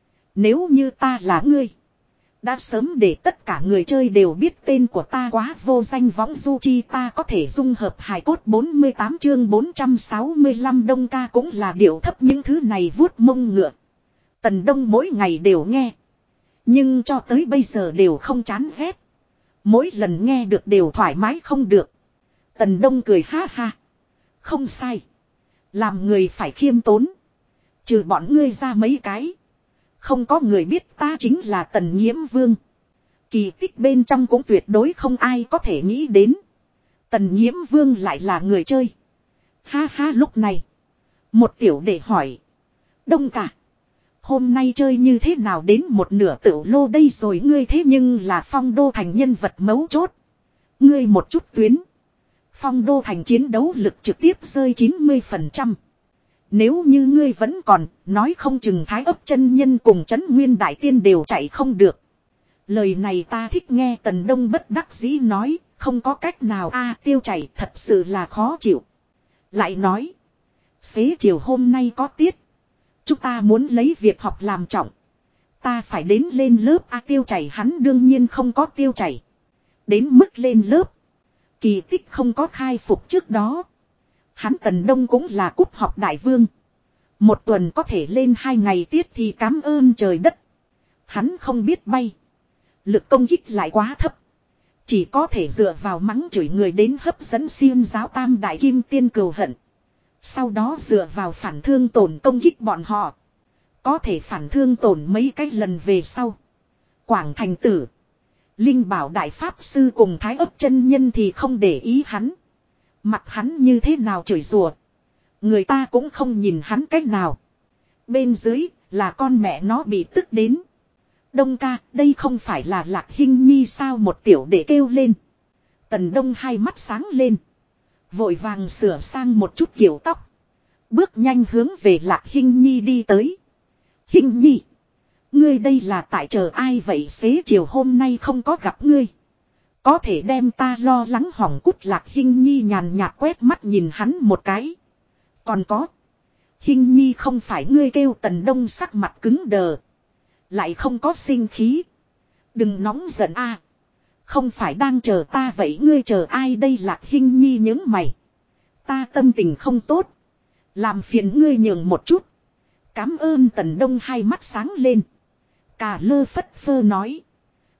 S1: Nếu như ta là ngươi, đã sớm để tất cả người chơi đều biết tên của ta. Quá vô danh võng du chi ta có thể dung hợp hài cốt. Bốn mươi tám chương bốn trăm sáu mươi lăm. Đông ca cũng là điệu thấp những thứ này vuốt mông ngựa. Tần Đông mỗi ngày đều nghe. Nhưng cho tới bây giờ đều không chán ghét. Mỗi lần nghe được đều thoải mái không được. Tần Đông cười ha ha. Không sai. Làm người phải khiêm tốn. Trừ bọn ngươi ra mấy cái. Không có người biết ta chính là Tần Nhiễm Vương. Kỳ tích bên trong cũng tuyệt đối không ai có thể nghĩ đến. Tần Nhiễm Vương lại là người chơi. Ha ha lúc này. Một tiểu đệ hỏi. Đông cả. Hôm nay chơi như thế nào đến một nửa tiểu lô đây rồi? Ngươi thế nhưng là phong đô thành nhân vật mấu chốt. Ngươi một chút tuyến. Phong đô thành chiến đấu lực trực tiếp rơi chín mươi phần trăm. Nếu như ngươi vẫn còn, nói không chừng thái ấp chân nhân cùng trấn nguyên đại tiên đều chạy không được. Lời này ta thích nghe. Tần Đông bất đắc dĩ nói, không có cách nào a à, tiêu chảy thật sự là khó chịu. Lại nói, xế chiều hôm nay có tiết. Chúng ta muốn lấy việc học làm trọng. Ta phải đến lên lớp a à, tiêu chảy hắn đương nhiên không có tiêu chảy. Đến mức lên lớp. Kỳ tích không có khai phục trước đó. Hắn Tần Đông cũng là cúp học đại vương. Một tuần có thể lên hai ngày tiết thì cảm ơn trời đất. Hắn không biết bay. Lực công kích lại quá thấp. Chỉ có thể dựa vào mắng chửi người đến hấp dẫn xiêm giáo tam đại kim tiên cừu hận. Sau đó dựa vào phản thương tổn công kích bọn họ. Có thể phản thương tổn mấy cái lần về sau. Quảng Thành Tử, Linh Bảo Đại Pháp Sư cùng Thái ấp chân nhân thì không để ý hắn. Mặc hắn như thế nào chửi rủa, người ta cũng không nhìn hắn cách nào. Bên dưới là con mẹ nó bị tức đến. Đông ca, đây không phải là Lạc Hinh Nhi sao? Một tiểu đệ kêu lên. Tần Đông hai mắt sáng lên. Vội vàng sửa sang một chút kiểu tóc. Bước nhanh hướng về Lạc Hinh Nhi đi tới. Hinh Nhi, ngươi đây là tại chờ ai vậy? Xế chiều hôm nay không có gặp ngươi, có thể đem ta lo lắng hỏng cút. Lạc Hinh Nhi nhàn nhạt quét mắt nhìn hắn một cái. Còn có, Hinh Nhi không phải ngươi kêu. Tần Đông sắc mặt cứng đờ. Lại không có sinh khí. Đừng nóng giận a à. Không phải đang chờ ta vậy ngươi chờ ai đây? Lạc Hinh Nhi nhướng mày. Ta tâm tình không tốt. Làm phiền ngươi nhường một chút. Cám ơn. Tần Đông hai mắt sáng lên. Cà lơ phất phơ nói.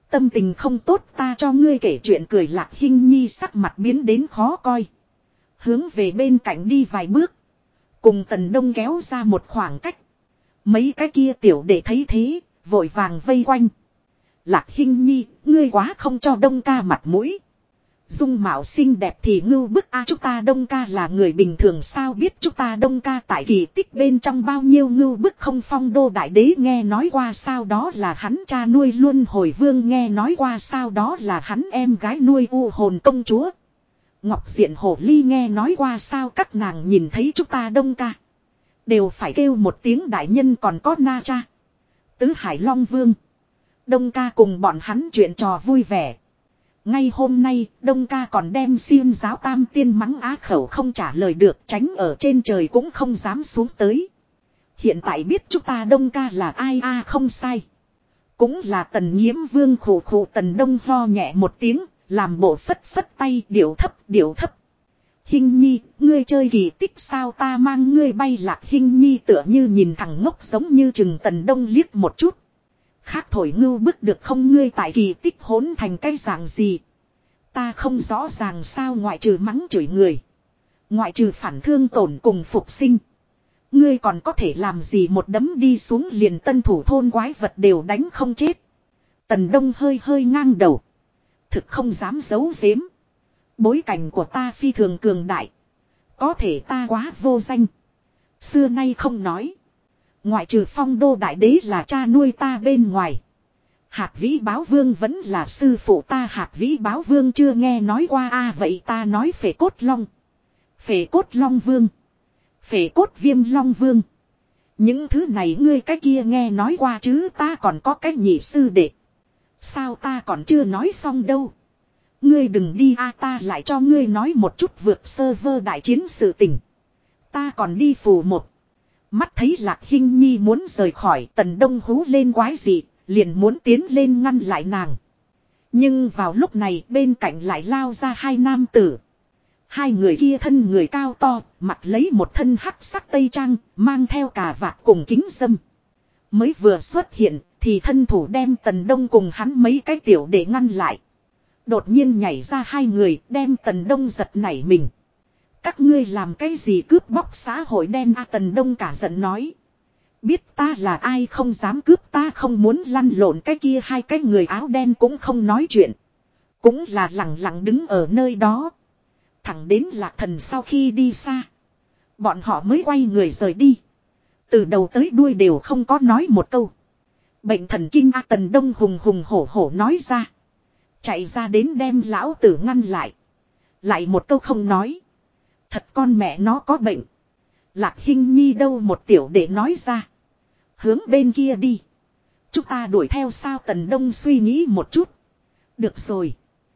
S1: Tâm tình không tốt ta cho ngươi kể chuyện cười Lạc Hinh Nhi sắc mặt biến đến khó coi. Hướng về bên cạnh đi vài bước. Cùng Tần Đông kéo ra một khoảng cách. Mấy cái kia tiểu đệ thấy thế, vội vàng vây quanh. Lạc Hinh Nhi, ngươi quá không cho Đông ca mặt mũi. Dung mạo xinh đẹp thì ngưu bức a, chúng ta Đông ca là người bình thường sao biết chúng ta Đông ca tại kỳ tích bên trong bao nhiêu ngưu bức không. Phong Đô đại đế nghe nói qua sao đó là hắn cha nuôi Luân Hồi Vương nghe nói qua sao đó là hắn em gái nuôi U Hồn công chúa. Ngọc Diện Hổ Ly nghe nói qua sao các nàng nhìn thấy chúng ta Đông ca đều phải kêu một tiếng đại nhân, còn có Na Cha, Tứ Hải Long Vương. Đông ca cùng bọn hắn chuyện trò vui vẻ. Ngay hôm nay, Đông ca còn đem Xiêm giáo tam tiên mắng á khẩu không trả lời được, tránh ở trên trời cũng không dám xuống tới. Hiện tại biết chúng ta Đông ca là ai a, không sai. Cũng là Tần Nhiễm Vương. Khổ khổ Tần Đông ho nhẹ một tiếng, làm bộ phất phất tay, điệu thấp điệu thấp. Hinh Nhi, ngươi chơi kỳ tích sao, ta mang ngươi bay. Lạc Hinh Nhi tựa như nhìn thằng ngốc giống như chừng Tần Đông liếc một chút. Khác thổi ngưu bức được không, ngươi tại kỳ tích hỗn thành cái dạng gì. Ta không rõ ràng sao, ngoại trừ mắng chửi người, ngoại trừ phản thương tổn cùng phục sinh, ngươi còn có thể làm gì, một đấm đi xuống liền Tân Thủ thôn quái vật đều đánh không chết. Tần Đông hơi hơi ngang đầu. Thực không dám giấu giếm. Bối cảnh của ta phi thường cường đại. Có thể ta quá vô danh. Xưa nay không nói. Ngoại trừ Phong Đô đại đế là cha nuôi ta bên ngoài, Hạt Vĩ Báo Vương vẫn là sư phụ ta. Hạt Vĩ Báo Vương chưa nghe nói qua a à, vậy ta nói Phệ Cốt Long, Phệ Cốt Long Vương, Phệ Cốt Viêm Long Vương. Những thứ này ngươi cái kia nghe nói qua chứ, ta còn có cái nhị sư đệ. Sao ta còn chưa nói xong đâu. Ngươi đừng đi a à, ta lại cho ngươi nói một chút vượt server đại chiến sự tình. Ta còn đi phù một. Mắt thấy Lạc Hinh Nhi muốn rời khỏi, Tần Đông hú lên quái dị, liền muốn tiến lên ngăn lại nàng. Nhưng vào lúc này bên cạnh lại lao ra hai nam tử. Hai người kia thân người cao to, mặc lấy một thân hắc sắc tây trang, mang theo cà vạt cùng kính dâm. Mới vừa xuất hiện thì thân thủ đem Tần Đông cùng hắn mấy cái tiểu để ngăn lại. Đột nhiên nhảy ra hai người, đem Tần Đông giật nảy mình. Các ngươi làm cái gì cướp bóc xã hội đen a, Tần Đông cả giận nói. Biết ta là ai không dám cướp, ta không muốn lăn lộn. Cái kia hai cái người áo đen cũng không nói chuyện, cũng là lặng lặng đứng ở nơi đó. Thẳng đến Lạc Thần sau khi đi xa, bọn họ mới quay người rời đi. Từ đầu tới đuôi đều không có nói một câu. Bệnh thần kinh a, Tần Đông hùng hùng hổ hổ nói ra. Chạy ra đến đem lão tử ngăn lại. Lại một câu không nói. Thật con mẹ nó có bệnh. Lạc Hinh Nhi đâu, một tiểu đệ nói ra. Hướng bên kia đi. Chúng ta đuổi theo sao, Tần Đông suy nghĩ một chút. Được rồi.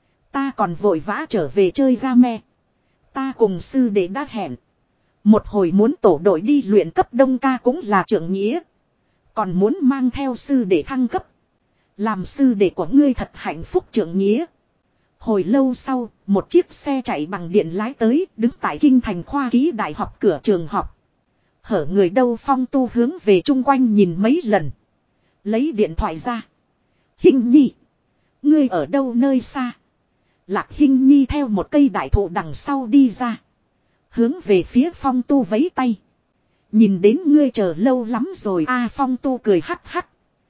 S1: Ta còn vội vã trở về chơi game. Ta cùng sư đệ đã hẹn. Một hồi muốn tổ đội đi luyện cấp, Đông ca cũng là trưởng nghĩa. Còn muốn mang theo sư đệ thăng cấp. Làm sư đệ của ngươi thật hạnh phúc trưởng nghĩa. Hồi lâu sau, một chiếc xe chạy bằng điện lái tới, đứng tại Kinh Thành Khoa Ký Đại học cửa trường học. Hở người đâu, Phong Tu hướng về chung quanh nhìn mấy lần. Lấy điện thoại ra. Hinh Nhi, ngươi ở đâu nơi xa? Lạc Hinh Nhi theo một cây đại thụ đằng sau đi ra. Hướng về phía Phong Tu vẫy tay. Nhìn đến ngươi chờ lâu lắm rồi a. À, Phong Tu cười hắc hắc.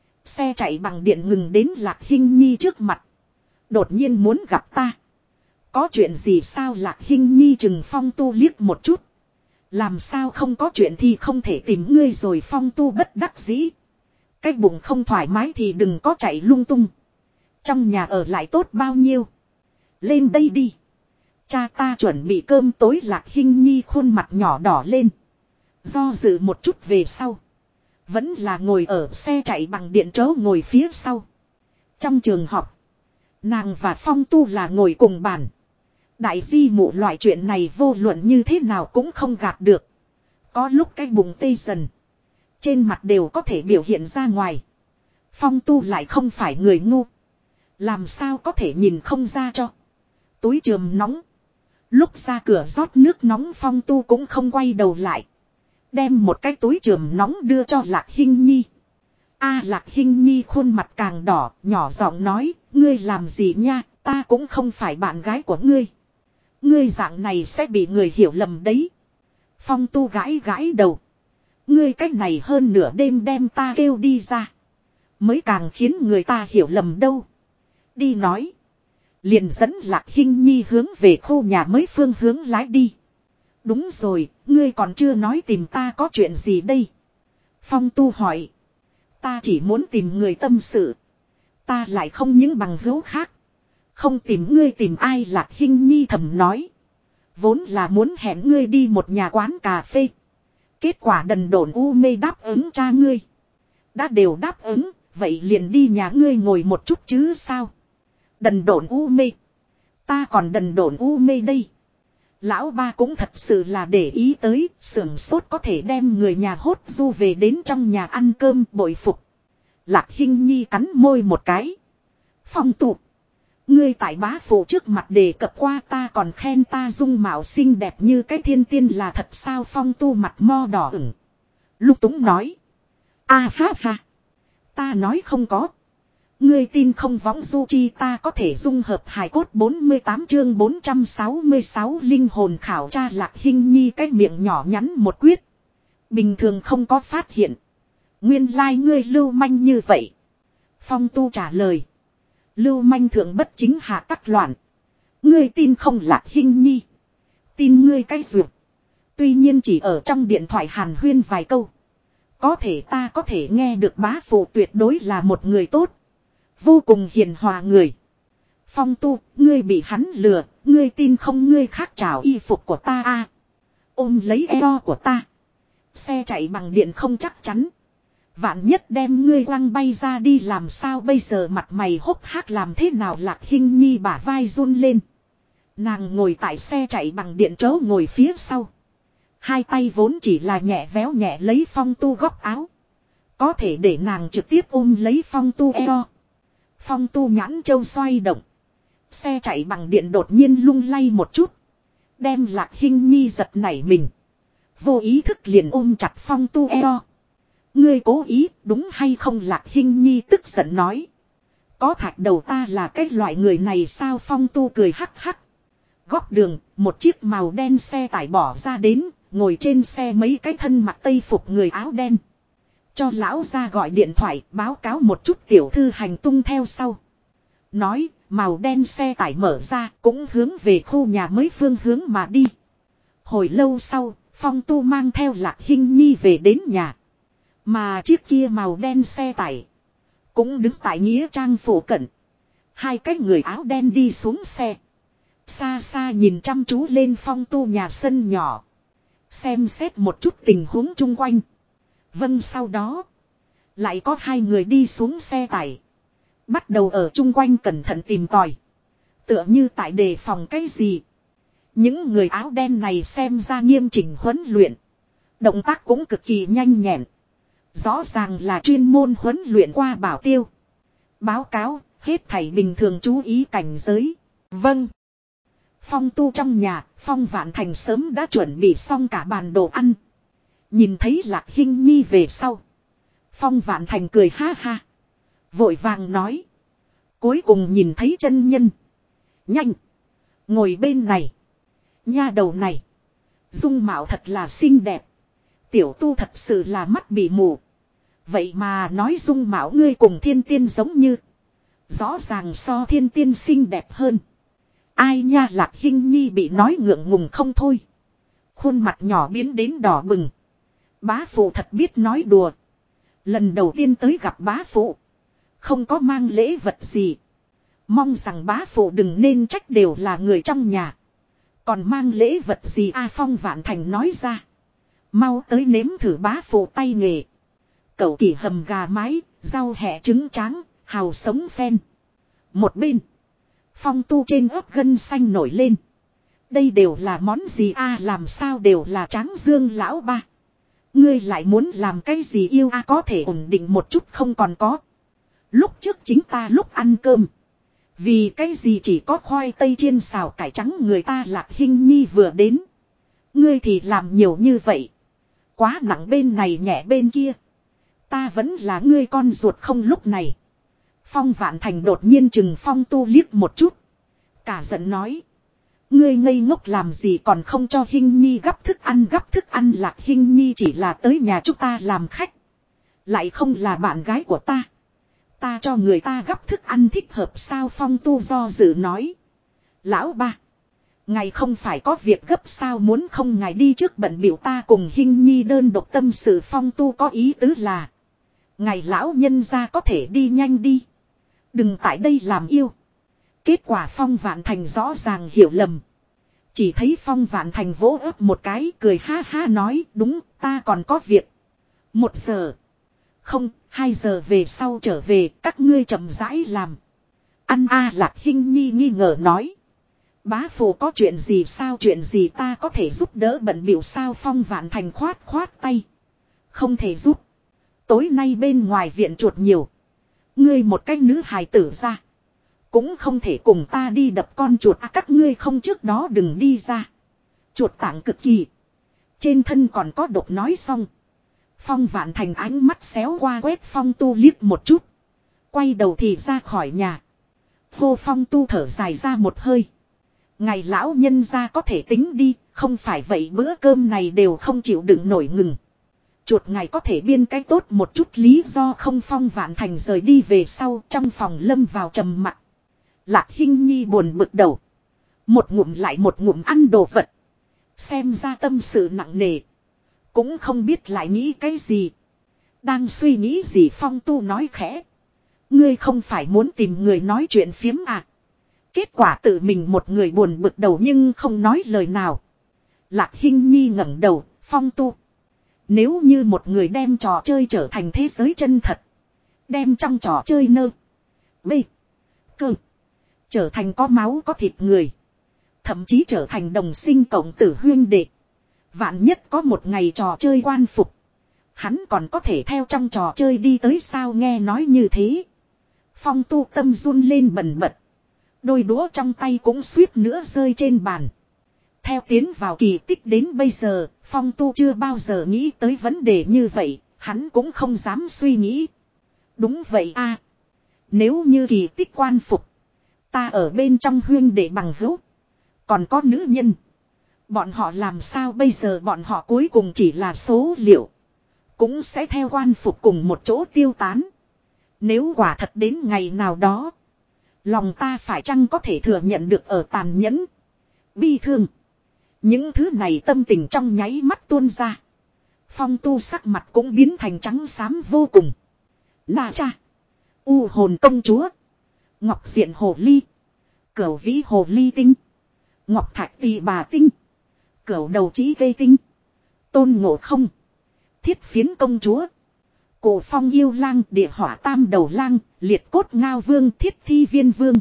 S1: Xe chạy bằng điện ngừng đến Lạc Hinh Nhi trước mặt. Đột nhiên muốn gặp ta. Có chuyện gì sao? Lạc Hinh Nhi chừng Phong Tu liếc một chút. Làm sao không có chuyện thì không thể tìm ngươi rồi. Phong Tu bất đắc dĩ. Cái bụng không thoải mái thì đừng có chạy lung tung. Trong nhà ở lại tốt bao nhiêu. Lên đây đi. Cha ta chuẩn bị cơm tối. Lạc Hinh Nhi khuôn mặt nhỏ đỏ lên. Do dự một chút về sau. Vẫn là ngồi ở xe chạy bằng điện chỗ ngồi phía sau. Trong trường học, nàng và Phong Tu là ngồi cùng bàn. Đại di mụ loại chuyện này vô luận như thế nào cũng không gạt được. Có lúc cái bụng tê dần, trên mặt đều có thể biểu hiện ra ngoài. Phong Tu lại không phải người ngu. Làm sao có thể nhìn không ra cho. Túi trường nóng. Lúc ra cửa rót nước nóng, Phong Tu cũng không quay đầu lại. Đem một cái túi trường nóng đưa cho Lạc Hinh Nhi. A Lạc Hinh Nhi khuôn mặt càng đỏ, nhỏ giọng nói, ngươi làm gì nha, ta cũng không phải bạn gái của ngươi. Ngươi dạng này sẽ bị người hiểu lầm đấy. Phong Tu gãi gãi đầu. Ngươi cách này hơn nửa đêm đem ta kêu đi ra. Mới càng khiến người ta hiểu lầm đâu. Đi nói. Liền dẫn Lạc Hinh Nhi hướng về khu nhà mới phương hướng lái đi. Đúng rồi, ngươi còn chưa nói tìm ta có chuyện gì đây. Phong Tu hỏi. Ta chỉ muốn tìm người tâm sự. Ta lại không những bằng hữu khác. Không tìm ngươi tìm ai. Lạc Hinh Nhi thầm nói. Vốn là muốn hẹn ngươi đi một nhà quán cà phê. Kết quả đần độn u mê đáp ứng cha ngươi. Đã đều đáp ứng. Vậy liền đi nhà ngươi ngồi một chút chứ sao. Đần độn u mê. Ta còn đần độn u mê đây. Lão ba cũng thật sự là để ý tới. Sưởng sốt có thể đem người nhà hốt du về đến trong nhà ăn cơm bội phục. Lạc Hinh Nhi cắn môi một cái. Phong Tu, ngươi tại bá phụ trước mặt đề cập qua ta còn khen ta dung mạo xinh đẹp như cái thiên tiên là thật sao. Phong Tu mặt mo đỏ ửng. Lúc túng nói. A ha ha. Ta nói không có. Ngươi tin không võng du chi ta có thể dung hợp hài cốt. Bốn mươi tám chương bốn trăm sáu mươi sáu linh hồn khảo tra. Lạc Hinh Nhi cái miệng nhỏ nhắn một quyết. Bình thường không có phát hiện. Nguyên lai like ngươi lưu manh như vậy. Phong Tu trả lời. Lưu manh thượng bất chính hạ tắc loạn. Ngươi tin không Lạc Hinh Nhi. Tin ngươi cái duyệt. Tuy nhiên chỉ ở trong điện thoại hàn huyên vài câu. Có thể ta có thể nghe được bá phụ tuyệt đối là một người tốt. Vô cùng hiền hòa người. Phong Tu, ngươi bị hắn lừa. Ngươi tin không ngươi khác trào y phục của ta a à. Ôm lấy eo của ta. Xe chạy bằng điện không chắc chắn. Vạn nhất đem ngươi quăng bay ra đi làm sao bây giờ. Mặt mày hốc hác làm thế nào. Lạc Hinh Nhi bả vai run lên. Nàng ngồi tại xe chạy bằng điện chỗ ngồi phía sau. Hai tay vốn chỉ là nhẹ véo nhẹ lấy Phong Tu góc áo. Có thể để nàng trực tiếp ôm lấy Phong Tu eo. Phong Tu nhãn châu xoay động. Xe chạy bằng điện đột nhiên lung lay một chút. Đem Lạc Hinh Nhi giật nảy mình. Vô ý thức liền ôm chặt Phong Tu eo. Ngươi cố ý đúng hay không. Lạc Hinh Nhi tức giận nói. Có thạch đầu ta là cái loại người này sao. Phong Tu cười hắc hắc. Góc đường một chiếc màu đen xe tải bỏ ra đến. Ngồi trên xe mấy cái thân mặc tây phục người áo đen. Cho lão ra gọi điện thoại báo cáo một chút tiểu thư hành tung theo sau. Nói màu đen xe tải mở ra cũng hướng về khu nhà mới phương hướng mà đi. Hồi lâu sau Phong Tu mang theo Lạc Hinh Nhi về đến nhà. Mà chiếc kia màu đen xe tải cũng đứng tại nghĩa trang phủ cận. Hai cái người áo đen đi xuống xe. Xa xa nhìn chăm chú lên Phong Tu nhà sân nhỏ. Xem xét một chút tình huống chung quanh. Vâng sau đó. Lại có hai người đi xuống xe tải. Bắt đầu ở chung quanh cẩn thận tìm tòi. Tựa như tại đề phòng cái gì. Những người áo đen này xem ra nghiêm chỉnh huấn luyện. Động tác cũng cực kỳ nhanh nhẹn. Rõ ràng là chuyên môn huấn luyện qua bảo tiêu. Báo cáo, hết thảy bình thường chú ý cảnh giới. Vâng. Phong Tu trong nhà, Phong Vạn Thành sớm đã chuẩn bị xong cả bàn đồ ăn. Nhìn thấy Lạc Hinh Nhi về sau. Phong Vạn Thành cười ha ha. Vội vàng nói. Cuối cùng nhìn thấy chân nhân. Nhanh. Ngồi bên này. Nha đầu này. Dung mạo thật là xinh đẹp. Tiểu Tu thật sự là mắt bị mù. Vậy mà nói dung mạo ngươi cùng thiên tiên giống như. Rõ ràng so thiên tiên xinh đẹp hơn. Ai nha. Lạc Hinh Nhi bị nói ngượng ngùng không thôi. Khuôn mặt nhỏ biến đến đỏ bừng. Bá phụ thật biết nói đùa. Lần đầu tiên tới gặp bá phụ. Không có mang lễ vật gì. Mong rằng bá phụ đừng nên trách đều là người trong nhà. Còn mang lễ vật gì A Phong Vạn Thành nói ra. Mau tới nếm thử bá phụ tay nghề. Cẩu kỳ hầm gà mái, rau hẹ trứng tráng, hào sống phen. Một bên. Phong Tu trên ớt gân xanh nổi lên. Đây đều là món gì a làm sao đều là tráng dương lão ba. Ngươi lại muốn làm cái gì yêu a có thể ổn định một chút không còn có. Lúc trước chính ta lúc ăn cơm. Vì cái gì chỉ có khoai tây chiên xào cải trắng người ta. Lạc Hinh Nhi vừa đến. Ngươi thì làm nhiều như vậy. Quá nặng bên này nhẹ bên kia. Ta vẫn là ngươi con ruột không lúc này. Phong Vạn Thành đột nhiên chừng Phong Tu liếc một chút. Cả giận nói. Ngươi ngây ngốc làm gì còn không cho Hinh Nhi gắp thức ăn gắp thức ăn Lạc Hinh Nhi chỉ là tới nhà chúng ta làm khách. Lại không là bạn gái của ta. Ta cho người ta gắp thức ăn thích hợp sao Phong Tu do dự nói. Lão ba. Ngài không phải có việc gấp sao muốn không ngài đi trước bận biểu ta cùng Hinh Nhi đơn độc tâm sự Phong Tu có ý tứ là. Ngài lão nhân ra có thể đi nhanh đi. Đừng tại đây làm yêu. Kết quả Phong Vạn Thành rõ ràng hiểu lầm. Chỉ thấy Phong Vạn Thành vỗ ấp một cái cười ha ha nói đúng ta còn có việc. Một giờ. Không, hai giờ về sau trở về các ngươi chậm rãi làm. Ăn a Lạc Hinh Nhi nghi ngờ nói. Bá phụ có chuyện gì sao chuyện gì ta có thể giúp đỡ bận biểu sao Phong Vạn Thành khoát khoát tay. Không thể giúp. Tối nay bên ngoài viện chuột nhiều. Ngươi một cái nữ hài tử ra. Cũng không thể cùng ta đi đập con chuột à, các ngươi không trước đó đừng đi ra. Chuột tảng cực kỳ. Trên thân còn có độc nói xong. Phong Vạn Thành ánh mắt xéo qua quét Phong Tu liếc một chút. Quay đầu thì ra khỏi nhà. Hô Phong Tu thở dài ra một hơi. Ngày lão nhân ra có thể tính đi. Không phải vậy bữa cơm này đều không chịu đựng nổi ngừng. Chuột ngài có thể biên cái tốt một chút lý do không Phong Vạn Thành rời đi về sau trong phòng lâm vào trầm mặc. Lạc Hinh Nhi buồn bực đầu. Một ngụm lại một ngụm ăn đồ vật. Xem ra tâm sự nặng nề. Cũng không biết lại nghĩ cái gì. Đang suy nghĩ gì Phong Tu nói khẽ. Ngươi không phải muốn tìm người nói chuyện phiếm à. Kết quả tự mình một người buồn bực đầu nhưng không nói lời nào. Lạc Hinh Nhi ngẩng đầu. Phong Tu. Nếu như một người đem trò chơi trở thành thế giới chân thật. Đem trong trò chơi nơ. Bê. Cơ. Trở thành có máu có thịt người. Thậm chí trở thành đồng sinh cộng tử huyên đệ. Vạn nhất có một ngày trò chơi quan phục. Hắn còn có thể theo trong trò chơi đi tới sao nghe nói như thế. Phong Tu tâm run lên bần bật. Đôi đũa trong tay cũng suýt nữa rơi trên bàn. Theo tiến vào kỳ tích đến bây giờ, Phong Tu chưa bao giờ nghĩ tới vấn đề như vậy, hắn cũng không dám suy nghĩ. Đúng vậy a. Nếu như kỳ tích quan phục, ta ở bên trong huyên đệ bằng hữu. Còn có nữ nhân. Bọn họ làm sao bây giờ bọn họ cuối cùng chỉ là số liệu. Cũng sẽ theo quan phục cùng một chỗ tiêu tán. Nếu quả thật đến ngày nào đó. Lòng ta phải chăng có thể thừa nhận được ở tàn nhẫn. Bi thương. Những thứ này tâm tình trong nháy mắt tuôn ra. Phong Tu sắc mặt cũng biến thành trắng xám vô cùng. Na cha. U hồn công chúa. Ngọc diện hồ ly. Cửu vĩ hồ ly tinh. Ngọc thạch tỳ bà tinh. Cửu đầu trí cây tinh. Tôn Ngộ Không. Thiết phiến công chúa. Cổ phong yêu lang địa hỏa tam đầu lang. Liệt cốt ngao vương thiết thi viên vương.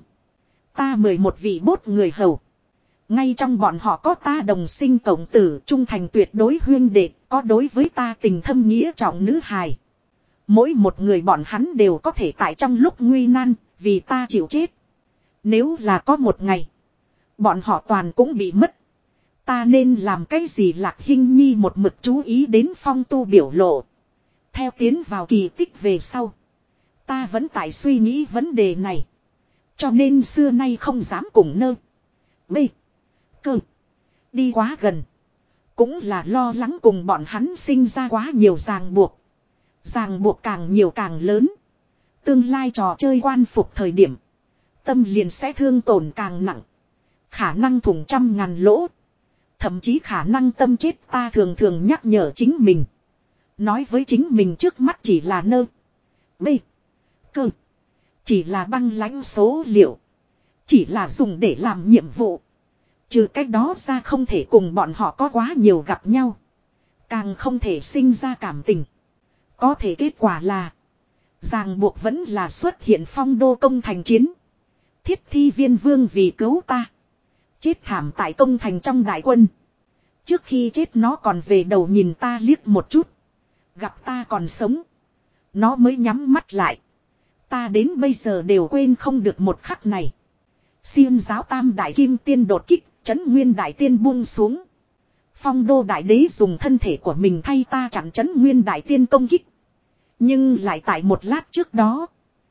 S1: Ta mời một vị bốt người hầu. Ngay trong bọn họ có ta đồng sinh cộng tử trung thành tuyệt đối huyên đệ. Có đối với ta tình thâm nghĩa trọng nữ hài. Mỗi một người bọn hắn đều có thể tại trong lúc nguy nan. Vì ta chịu chết. Nếu là có một ngày. Bọn họ toàn cũng bị mất. Ta nên làm cái gì Lạc Hinh Nhi một mực chú ý đến Phong Tu biểu lộ. Theo tiến vào kỳ tích về sau. Ta vẫn tại suy nghĩ vấn đề này. Cho nên xưa nay không dám cùng nơ. Bê. Cơ. Đi quá gần. Cũng là lo lắng cùng bọn hắn sinh ra quá nhiều ràng buộc. Ràng buộc càng nhiều càng lớn. Tương lai trò chơi quan phục thời điểm. Tâm liền sẽ thương tổn càng nặng. Khả năng thủng trăm ngàn lỗ. Thậm chí khả năng tâm chết ta thường thường nhắc nhở chính mình. Nói với chính mình trước mắt chỉ là nơ. Bê. Cơ. Chỉ là băng lãnh số liệu. Chỉ là dùng để làm nhiệm vụ. Trừ cách đó ra không thể cùng bọn họ có quá nhiều gặp nhau. Càng không thể sinh ra cảm tình. Có thể kết quả là. Ràng buộc vẫn là xuất hiện phong đô công thành chiến. Thiết thi viên vương vì cứu ta. Chết thảm tại công thành trong đại quân. Trước khi chết nó còn về đầu nhìn ta liếc một chút. Gặp ta còn sống. Nó mới nhắm mắt lại. Ta đến bây giờ đều quên không được một khắc này. Xiêm giáo tam đại kim tiên đột kích. Trấn nguyên đại tiên buông xuống. Phong đô đại đế dùng thân thể của mình thay ta chặn trấn nguyên đại tiên công kích. Nhưng lại tại một lát trước đó.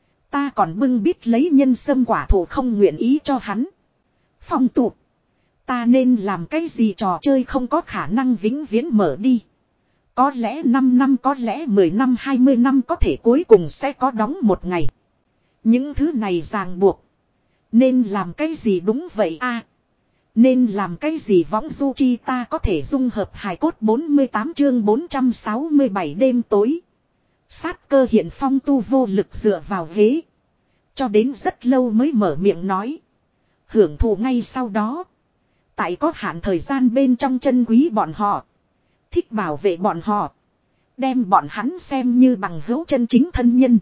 S1: Ta còn bưng bít lấy nhân sâm quả thụ không nguyện ý cho hắn. Phong tụ. Ta nên làm cái gì trò chơi không có khả năng vĩnh viễn mở đi. Có lẽ năm năm, có lẽ mười năm, hai mươi năm có thể cuối cùng sẽ có đóng một ngày. Những thứ này ràng buộc. Nên làm cái gì đúng vậy a? Nên làm cái gì võng du chi ta có thể dung hợp hài cốt bốn mươi tám chương bốn trăm sáu mươi bảy đêm tối. Sát cơ hiện phong tu vô lực dựa vào ghế. Cho đến rất lâu mới mở miệng nói. Hưởng thụ ngay sau đó. Tại có hạn thời gian bên trong chân quý bọn họ. Thích bảo vệ bọn họ. Đem bọn hắn xem như bằng hữu chân chính thân nhân.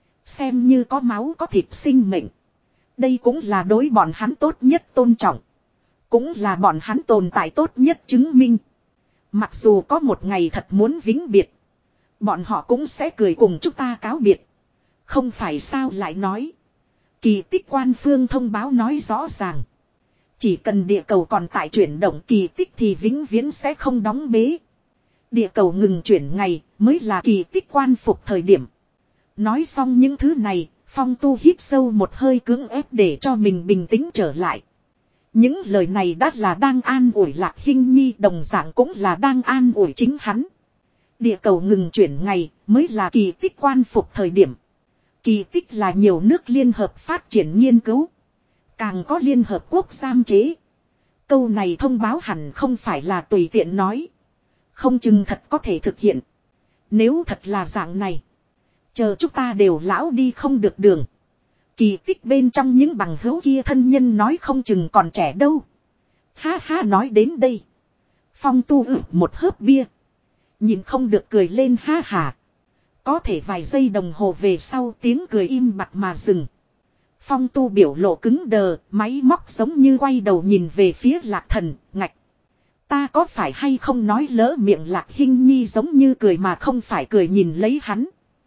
S1: Xem như có máu có thịt sinh mệnh. Đây cũng là đối bọn hắn tốt nhất tôn trọng. Cũng là bọn hắn tồn tại tốt nhất chứng minh. Mặc dù có một ngày thật muốn vĩnh biệt. Bọn họ cũng sẽ cười cùng chúng ta cáo biệt. Không phải sao lại nói. Kỳ tích quan phương thông báo nói rõ ràng. Chỉ cần địa cầu còn tại chuyển động kỳ tích thì vĩnh viễn sẽ không đóng bế. Địa cầu ngừng chuyển ngày mới là kỳ tích quan phục thời điểm. Nói xong những thứ này, Phong Tu hít sâu một hơi cưỡng ép để cho mình bình tĩnh trở lại. Những lời này đã là đang an ủi Lạc Hinh Nhi, đồng dạng cũng là đang an ủi chính hắn. Địa cầu ngừng chuyển ngày mới là kỳ tích quan phục thời điểm. Kỳ tích là nhiều nước liên hợp phát triển nghiên cứu. Càng có liên hợp quốc giam chế. Câu này thông báo hẳn không phải là tùy tiện nói. Không chừng thật có thể thực hiện. Nếu thật là dạng này. Chờ chúng ta đều lão đi không được đường. Kỳ tích bên trong những bằng hữu kia thân nhân nói không chừng còn trẻ đâu. Ha ha, nói đến đây. Phong Tu ử một hớp bia. Nhìn không được cười lên ha hả. Có thể vài giây đồng hồ về sau tiếng cười im bặt mà dừng. Phong Tu biểu lộ cứng đờ, máy móc giống như quay đầu nhìn về phía Lạc Thần, ngạch. Ta có phải hay không nói lỡ miệng Lạc Hinh Nhi giống như cười mà không phải cười nhìn lấy hắn.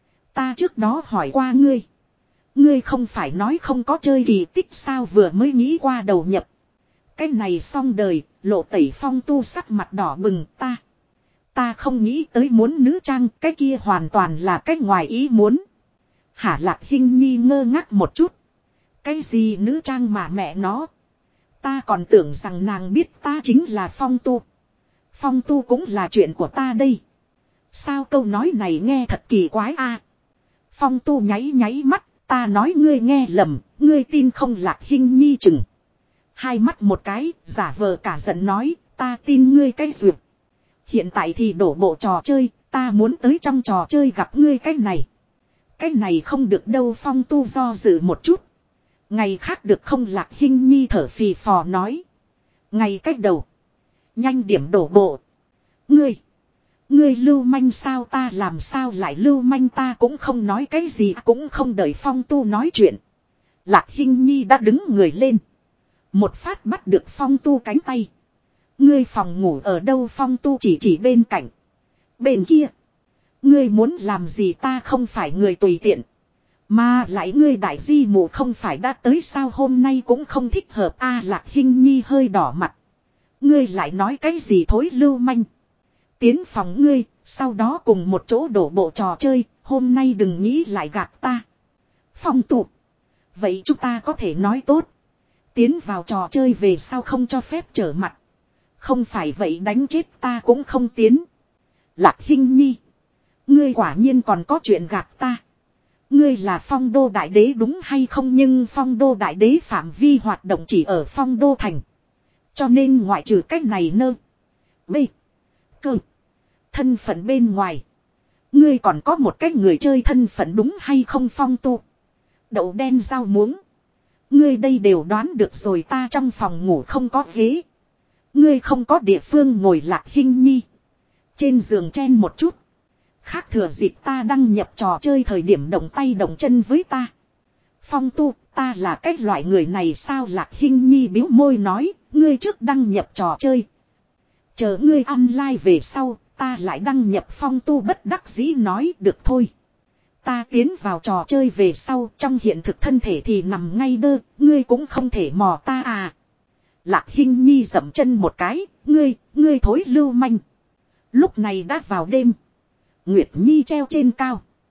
S1: Ta trước đó hỏi qua ngươi. Ngươi không phải nói không có chơi kỳ tích sao vừa mới nghĩ qua đầu nhập. Cái này xong đời, lộ tẩy Phong Tu sắc mặt đỏ bừng ta. Ta không nghĩ tới muốn nữ trang, cái kia hoàn toàn là cái ngoài ý muốn. Hả Lạc Hinh Nhi ngơ ngác một chút. Cái gì nữ trang mà mẹ nó. Ta còn tưởng rằng nàng biết ta chính là Phong Tu. Phong Tu cũng là chuyện của ta đây. Sao câu nói này nghe thật kỳ quái a? Phong Tu nháy nháy mắt, ta nói ngươi nghe lầm, ngươi tin không? Lạc Hinh Nhi chừng hai mắt một cái, giả vờ cả giận nói, ta tin ngươi cái duyệt. Hiện tại thì đổ bộ trò chơi, ta muốn tới trong trò chơi gặp ngươi cái này. Cái này không được đâu. Phong Tu do dự một chút. Ngày khác được không? Lạc Hinh Nhi thở phì phò nói. Ngày cách đầu. Nhanh điểm đổ bộ. Ngươi. Ngươi lưu manh sao? Ta làm sao lại lưu manh? Ta cũng không nói cái gì, cũng không đợi Phong Tu nói chuyện. Lạc Hinh Nhi đã đứng người lên. Một phát bắt được Phong Tu cánh tay. Ngươi phòng ngủ ở đâu? Phong Tu chỉ chỉ bên cạnh. Bên kia. Ngươi muốn làm gì? Ta không phải người tùy tiện. Mà lại ngươi đại di mụ không phải đã tới sao? Hôm nay cũng không thích hợp a. Lạc Hinh Nhi hơi đỏ mặt. Ngươi lại nói cái gì thối lưu manh. Tiến phòng ngươi, sau đó cùng một chỗ đổ bộ trò chơi, hôm nay đừng nghĩ lại gạt ta. Phong tụ. Vậy chúng ta có thể nói tốt. Tiến vào trò chơi về sau không cho phép trở mặt. Không phải vậy đánh chết ta cũng không tiến. Lạc Hinh Nhi. Ngươi quả nhiên còn có chuyện gạt ta. Ngươi là Phong Đô Đại Đế đúng hay không? Nhưng Phong Đô Đại Đế phạm vi hoạt động chỉ ở Phong Đô Thành. Cho nên ngoại trừ cách này nơ. B. Cơ. Thân phận bên ngoài. Ngươi còn có một cách người chơi thân phận đúng hay không? Phong Tu. Đậu đen rau muống. Ngươi đây đều đoán được rồi. Ta trong phòng ngủ không có ghế. Ngươi không có địa phương ngồi. Lạc Hinh Nhi. Trên giường chen một chút. Khác thừa dịp ta đăng nhập trò chơi thời điểm động tay động chân với ta. Phong Tu, ta là cái loại người này sao? Lạc Hinh Nhi biếu môi nói, ngươi trước đăng nhập trò chơi. Chờ ngươi online về sau, ta lại đăng nhập. Phong Tu bất đắc dĩ nói, được thôi. Ta tiến vào trò chơi về sau, trong hiện thực thân thể thì nằm ngay đơ, ngươi cũng không thể mò ta à. Lạc Hinh Nhi dậm chân một cái, ngươi, ngươi thối lưu manh. Lúc này đã vào đêm. Nguyệt Nhi treo trên cao.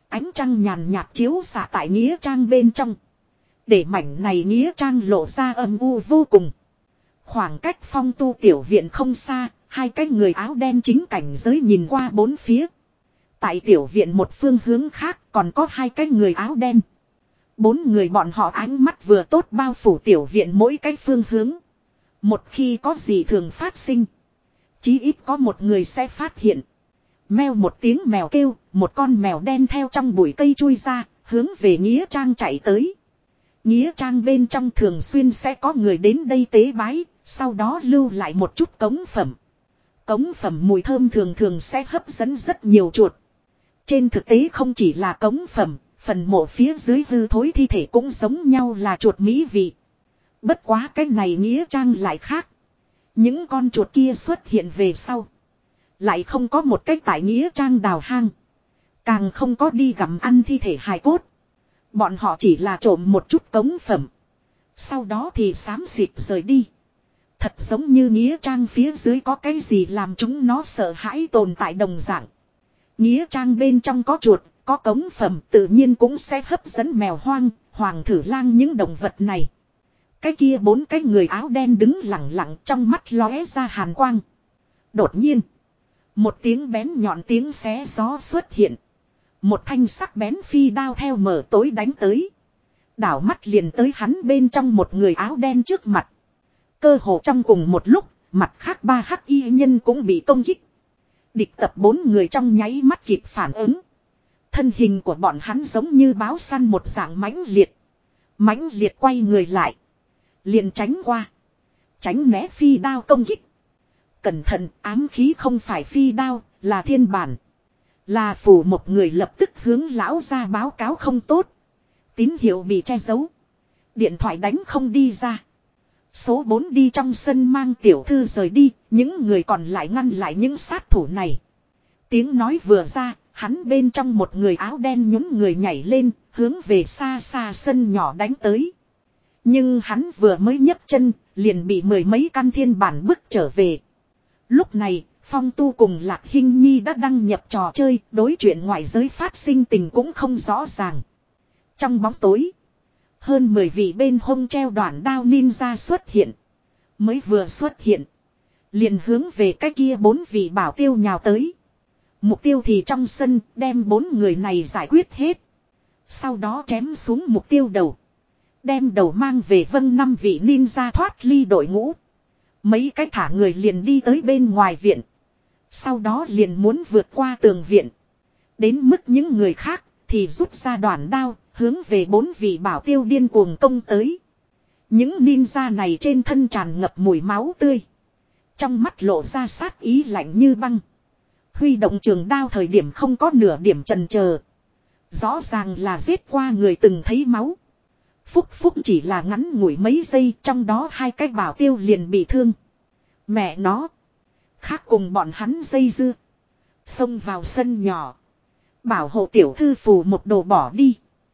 S1: Ánh trăng nhàn nhạt chiếu xạ tại nghĩa trang bên trong. Để mảnh này nghĩa trang lộ ra âm u vô cùng. Khoảng cách Phong Tu tiểu viện không xa, hai cái người áo đen chính cảnh giới nhìn qua bốn phía. Tại tiểu viện một phương hướng khác còn có hai cái người áo đen. Bốn người bọn họ ánh mắt vừa tốt bao phủ tiểu viện mỗi cái phương hướng. Một khi có gì thường phát sinh, chí ít có một người sẽ phát hiện. Meo một tiếng mèo kêu, một con mèo đen theo trong bụi cây chui ra, hướng về nghĩa trang chạy tới. Nghĩa trang bên trong thường xuyên sẽ có người đến đây tế bái, sau đó lưu lại một chút cống phẩm. Cống phẩm mùi thơm thường thường sẽ hấp dẫn rất nhiều chuột. Trên thực tế không chỉ là cống phẩm, phần mộ phía dưới hư thối thi thể cũng giống nhau là chuột mỹ vị. Bất quá cái này nghĩa trang lại khác. Những con chuột kia xuất hiện về sau. Lại không có một cái tại nghĩa trang đào hang. Càng không có đi gặm ăn thi thể hài cốt. Bọn họ chỉ là trộm một chút cống phẩm. Sau đó thì xám xịt rời đi. Thật giống như nghĩa trang phía dưới có cái gì làm chúng nó sợ hãi tồn tại đồng dạng. Nghĩa trang bên trong có chuột, có cống phẩm tự nhiên cũng sẽ hấp dẫn mèo hoang, hoàng thử lang những động vật này. Cái kia bốn cái người áo đen đứng lặng lặng trong mắt lóe ra hàn quang. Đột nhiên, một tiếng bén nhọn tiếng xé gió xuất hiện. Một thanh sắc bén phi đao theo mở tối đánh tới. Đảo mắt liền tới hắn bên trong một người áo đen trước mặt. Cơ hồ trong cùng một lúc, mặt khác ba hắc y nhân cũng bị công kích. Địch tập bốn người trong nháy mắt kịp phản ứng. Thân hình của bọn hắn giống như báo săn một dạng mãnh liệt. Mãnh liệt quay người lại. Liền tránh qua. Tránh né phi đao công kích. Cẩn thận, ám khí không phải phi đao, là thiên bản. Là phủ một người lập tức hướng lão ra báo cáo không tốt. Tín hiệu bị che giấu. Điện thoại đánh không đi ra. Số bốn đi trong sân mang tiểu thư rời đi, những người còn lại ngăn lại những sát thủ này. Tiếng nói vừa ra, hắn bên trong một người áo đen nhún người nhảy lên, hướng về xa xa sân nhỏ đánh tới. Nhưng hắn vừa mới nhấc chân, liền bị mười mấy căn thiên bản bức trở về. Lúc này, Phong Tu cùng Lạc Hinh Nhi đã đăng nhập trò chơi, đối chuyện ngoại giới phát sinh tình cũng không rõ ràng. Trong bóng tối, hơn mười vị bên hông treo đoạn đao ninja xuất hiện. Mới vừa xuất hiện, liền hướng về cái kia bốn vị bảo tiêu nhào tới. Mục tiêu thì trong sân, đem bốn người này giải quyết hết. Sau đó chém xuống mục tiêu đầu. Đem đầu mang về vân năm vị ninja thoát ly đội ngũ. Mấy cái thả người liền đi tới bên ngoài viện. Sau đó liền muốn vượt qua tường viện. Đến mức những người khác thì rút ra đoạn đao, hướng về bốn vị bảo tiêu điên cuồng công tới. Những ninja này trên thân tràn ngập mùi máu tươi. Trong mắt lộ ra sát ý lạnh như băng. Huy động trường đao thời điểm không có nửa điểm chần chờ. Rõ ràng là giết qua người từng thấy máu. Phúc phúc chỉ là ngắn ngủi mấy giây, trong đó hai cái bảo tiêu liền bị thương. Mẹ nó. Khác cùng bọn hắn dây dưa. Xông vào sân nhỏ. Bảo hộ tiểu thư phù một đồ bỏ đi.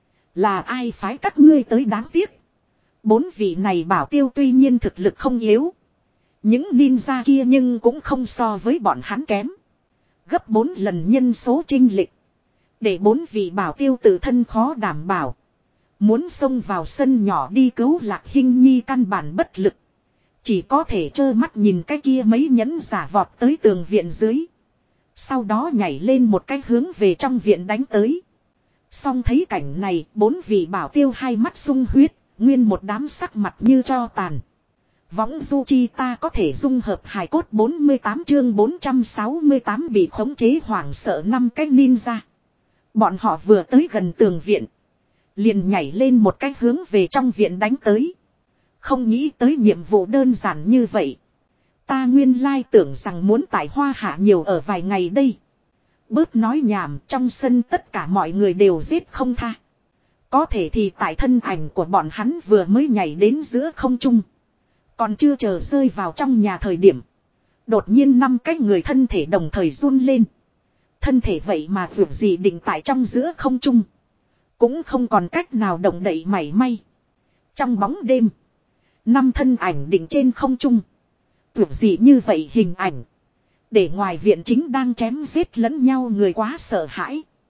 S1: Là ai phái các ngươi tới đáng tiếc. Bốn vị này bảo tiêu tuy nhiên thực lực không yếu. Những ninja kia nhưng cũng không so với bọn hắn kém. Gấp bốn lần nhân số chênh lệch. Để bốn vị bảo tiêu tự thân khó đảm bảo. Muốn xông vào sân nhỏ đi cứu Lạc Hinh Nhi căn bản bất lực. Chỉ có thể trơ mắt nhìn cái kia mấy nhẫn giả vọt tới tường viện dưới. Sau đó nhảy lên một cái hướng về trong viện đánh tới. Xong thấy cảnh này, bốn vị bảo tiêu hai mắt sung huyết, nguyên một đám sắc mặt như tro tàn. Võng du chi ta có thể dung hợp hài cốt bốn mươi tám chương bốn trăm sáu mươi tám bị khống chế hoảng sợ năm cái ninja. Bọn họ vừa tới gần tường viện. Liền nhảy lên một cái hướng về trong viện đánh tới. Không nghĩ tới nhiệm vụ đơn giản như vậy. Ta nguyên lai tưởng rằng muốn tại Hoa Hạ nhiều ở vài ngày đây. Bớt nói nhảm, trong sân tất cả mọi người đều giết không tha. Có thể thì tại thân ảnh của bọn hắn vừa mới nhảy đến giữa không trung. Còn chưa chờ rơi vào trong nhà thời điểm. Đột nhiên năm cái người thân thể đồng thời run lên. Thân thể vậy mà vượt gì định tại trong giữa không trung. Cũng không còn cách nào động đậy mảy may. Trong bóng đêm. Năm thân ảnh định trên không trung. Vượt gì như vậy hình ảnh. Để ngoài viện chính đang chém giết lẫn nhau người quá sợ hãi.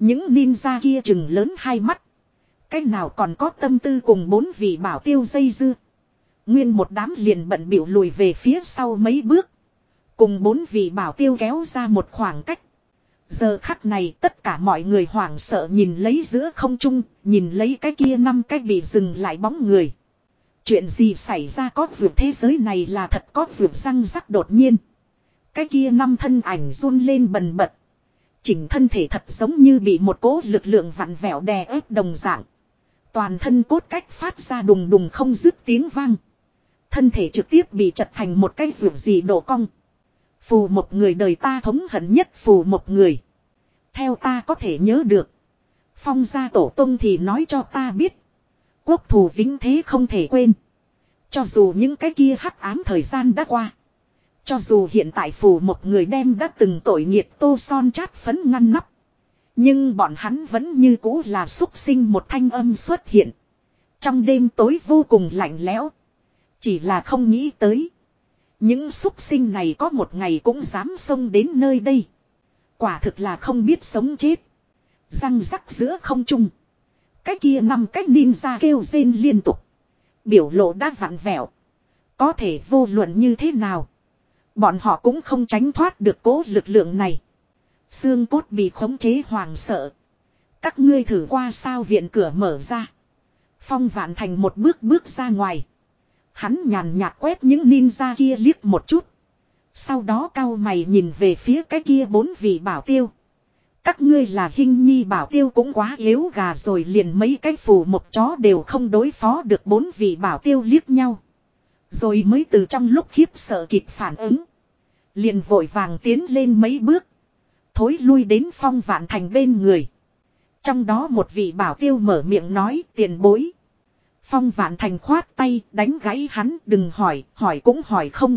S1: Những ninja kia chừng lớn hai mắt. Cái nào còn có tâm tư cùng bốn vị bảo tiêu dây dưa. Nguyên một đám liền bận bịu lùi về phía sau mấy bước. Cùng bốn vị bảo tiêu kéo ra một khoảng cách. Giờ khắc này tất cả mọi người hoảng sợ nhìn lấy giữa không trung, nhìn lấy cái kia năm cái bị dừng lại bóng người. Chuyện gì xảy ra có vượt thế giới này là thật có vượt răng rắc đột nhiên. Cái kia năm thân ảnh run lên bần bật. Chỉnh thân thể thật giống như bị một cỗ lực lượng vặn vẹo đè ép đồng dạng. Toàn thân cốt cách phát ra đùng đùng không dứt tiếng vang. Thân thể trực tiếp bị chật thành một cái vượt gì độ cong. Phù một người đời ta thống hận nhất phù một người. Theo ta có thể nhớ được. Phong gia tổ tông thì nói cho ta biết. Quốc thù vĩnh thế không thể quên. Cho dù những cái kia hắc ám thời gian đã qua. Cho dù hiện tại phù một người đem đã từng tội nghiệt tô son chát phấn ngăn nắp. Nhưng bọn hắn vẫn như cũ là súc sinh một thanh âm xuất hiện. Trong đêm tối vô cùng lạnh lẽo. Chỉ là không nghĩ tới. Những súc sinh này có một ngày cũng dám xông đến nơi đây. Quả thực là không biết sống chết. Răng rắc giữa không trung. Cái kia năm cái ninja kêu rên liên tục. Biểu lộ đã vặn vẹo. Có thể vô luận như thế nào. Bọn họ cũng không tránh thoát được cố lực lượng này. Xương cốt bị khống chế hoàng sợ. Các ngươi thử qua sao viện cửa mở ra. Phong Vạn Thành một bước bước ra ngoài. Hắn nhàn nhạt quét những ninja kia liếc một chút. Sau đó cau mày nhìn về phía cái kia bốn vị bảo tiêu. Các ngươi là Hinh Nhi bảo tiêu cũng quá yếu gà rồi, liền mấy cái phù một chó đều không đối phó được bốn vị bảo tiêu liếc nhau. Rồi mới từ trong lúc khiếp sợ kịp phản ứng. Liền vội vàng tiến lên mấy bước. Thối lui đến Phong Vạn Thành bên người. Trong đó một vị bảo tiêu mở miệng nói tiền bối. Phong Vạn Thành khoát tay đánh gãy hắn, đừng hỏi, hỏi cũng hỏi không.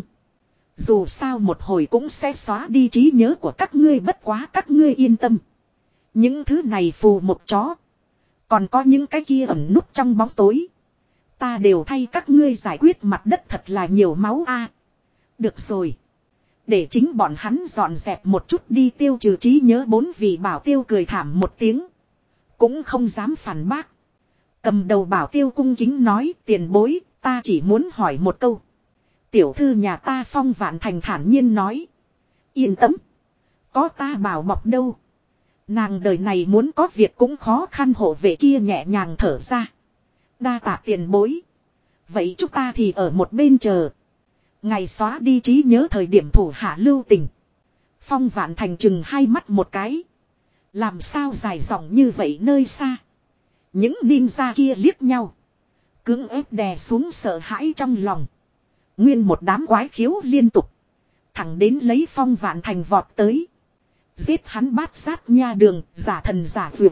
S1: Dù sao một hồi cũng sẽ xóa đi trí nhớ của các ngươi, bất quá các ngươi yên tâm. Những thứ này phù một chó. Còn có những cái kia ẩn núp trong bóng tối. Ta đều thay các ngươi giải quyết, mặt đất thật là nhiều máu a. Được rồi. Để chính bọn hắn dọn dẹp một chút đi, tiêu trừ trí nhớ. Bốn vị bảo tiêu cười thảm một tiếng. Cũng không dám phản bác. Cầm đầu bảo tiêu cung kính nói tiền bối, ta chỉ muốn hỏi một câu. Tiểu thư nhà ta Phong Vạn Thành thản nhiên nói. Yên tâm. Có ta bảo bọc đâu. Nàng đời này muốn có việc cũng khó khăn, hộ vệ kia nhẹ nhàng thở ra. Đa tạ tiền bối. Vậy chúng ta thì ở một bên chờ. Ngày xóa đi trí nhớ thời điểm thủ hạ lưu tình. Phong Vạn Thành chừng hai mắt một cái. Làm sao dài dòng như vậy nơi xa. Những ninja kia liếc nhau. Cưỡng ép đè xuống sợ hãi trong lòng. Nguyên một đám quái khiếu liên tục. Thẳng đến lấy Phong Vạn Thành vọt tới. Giết hắn bát sát nha đường, giả thần giả vượt.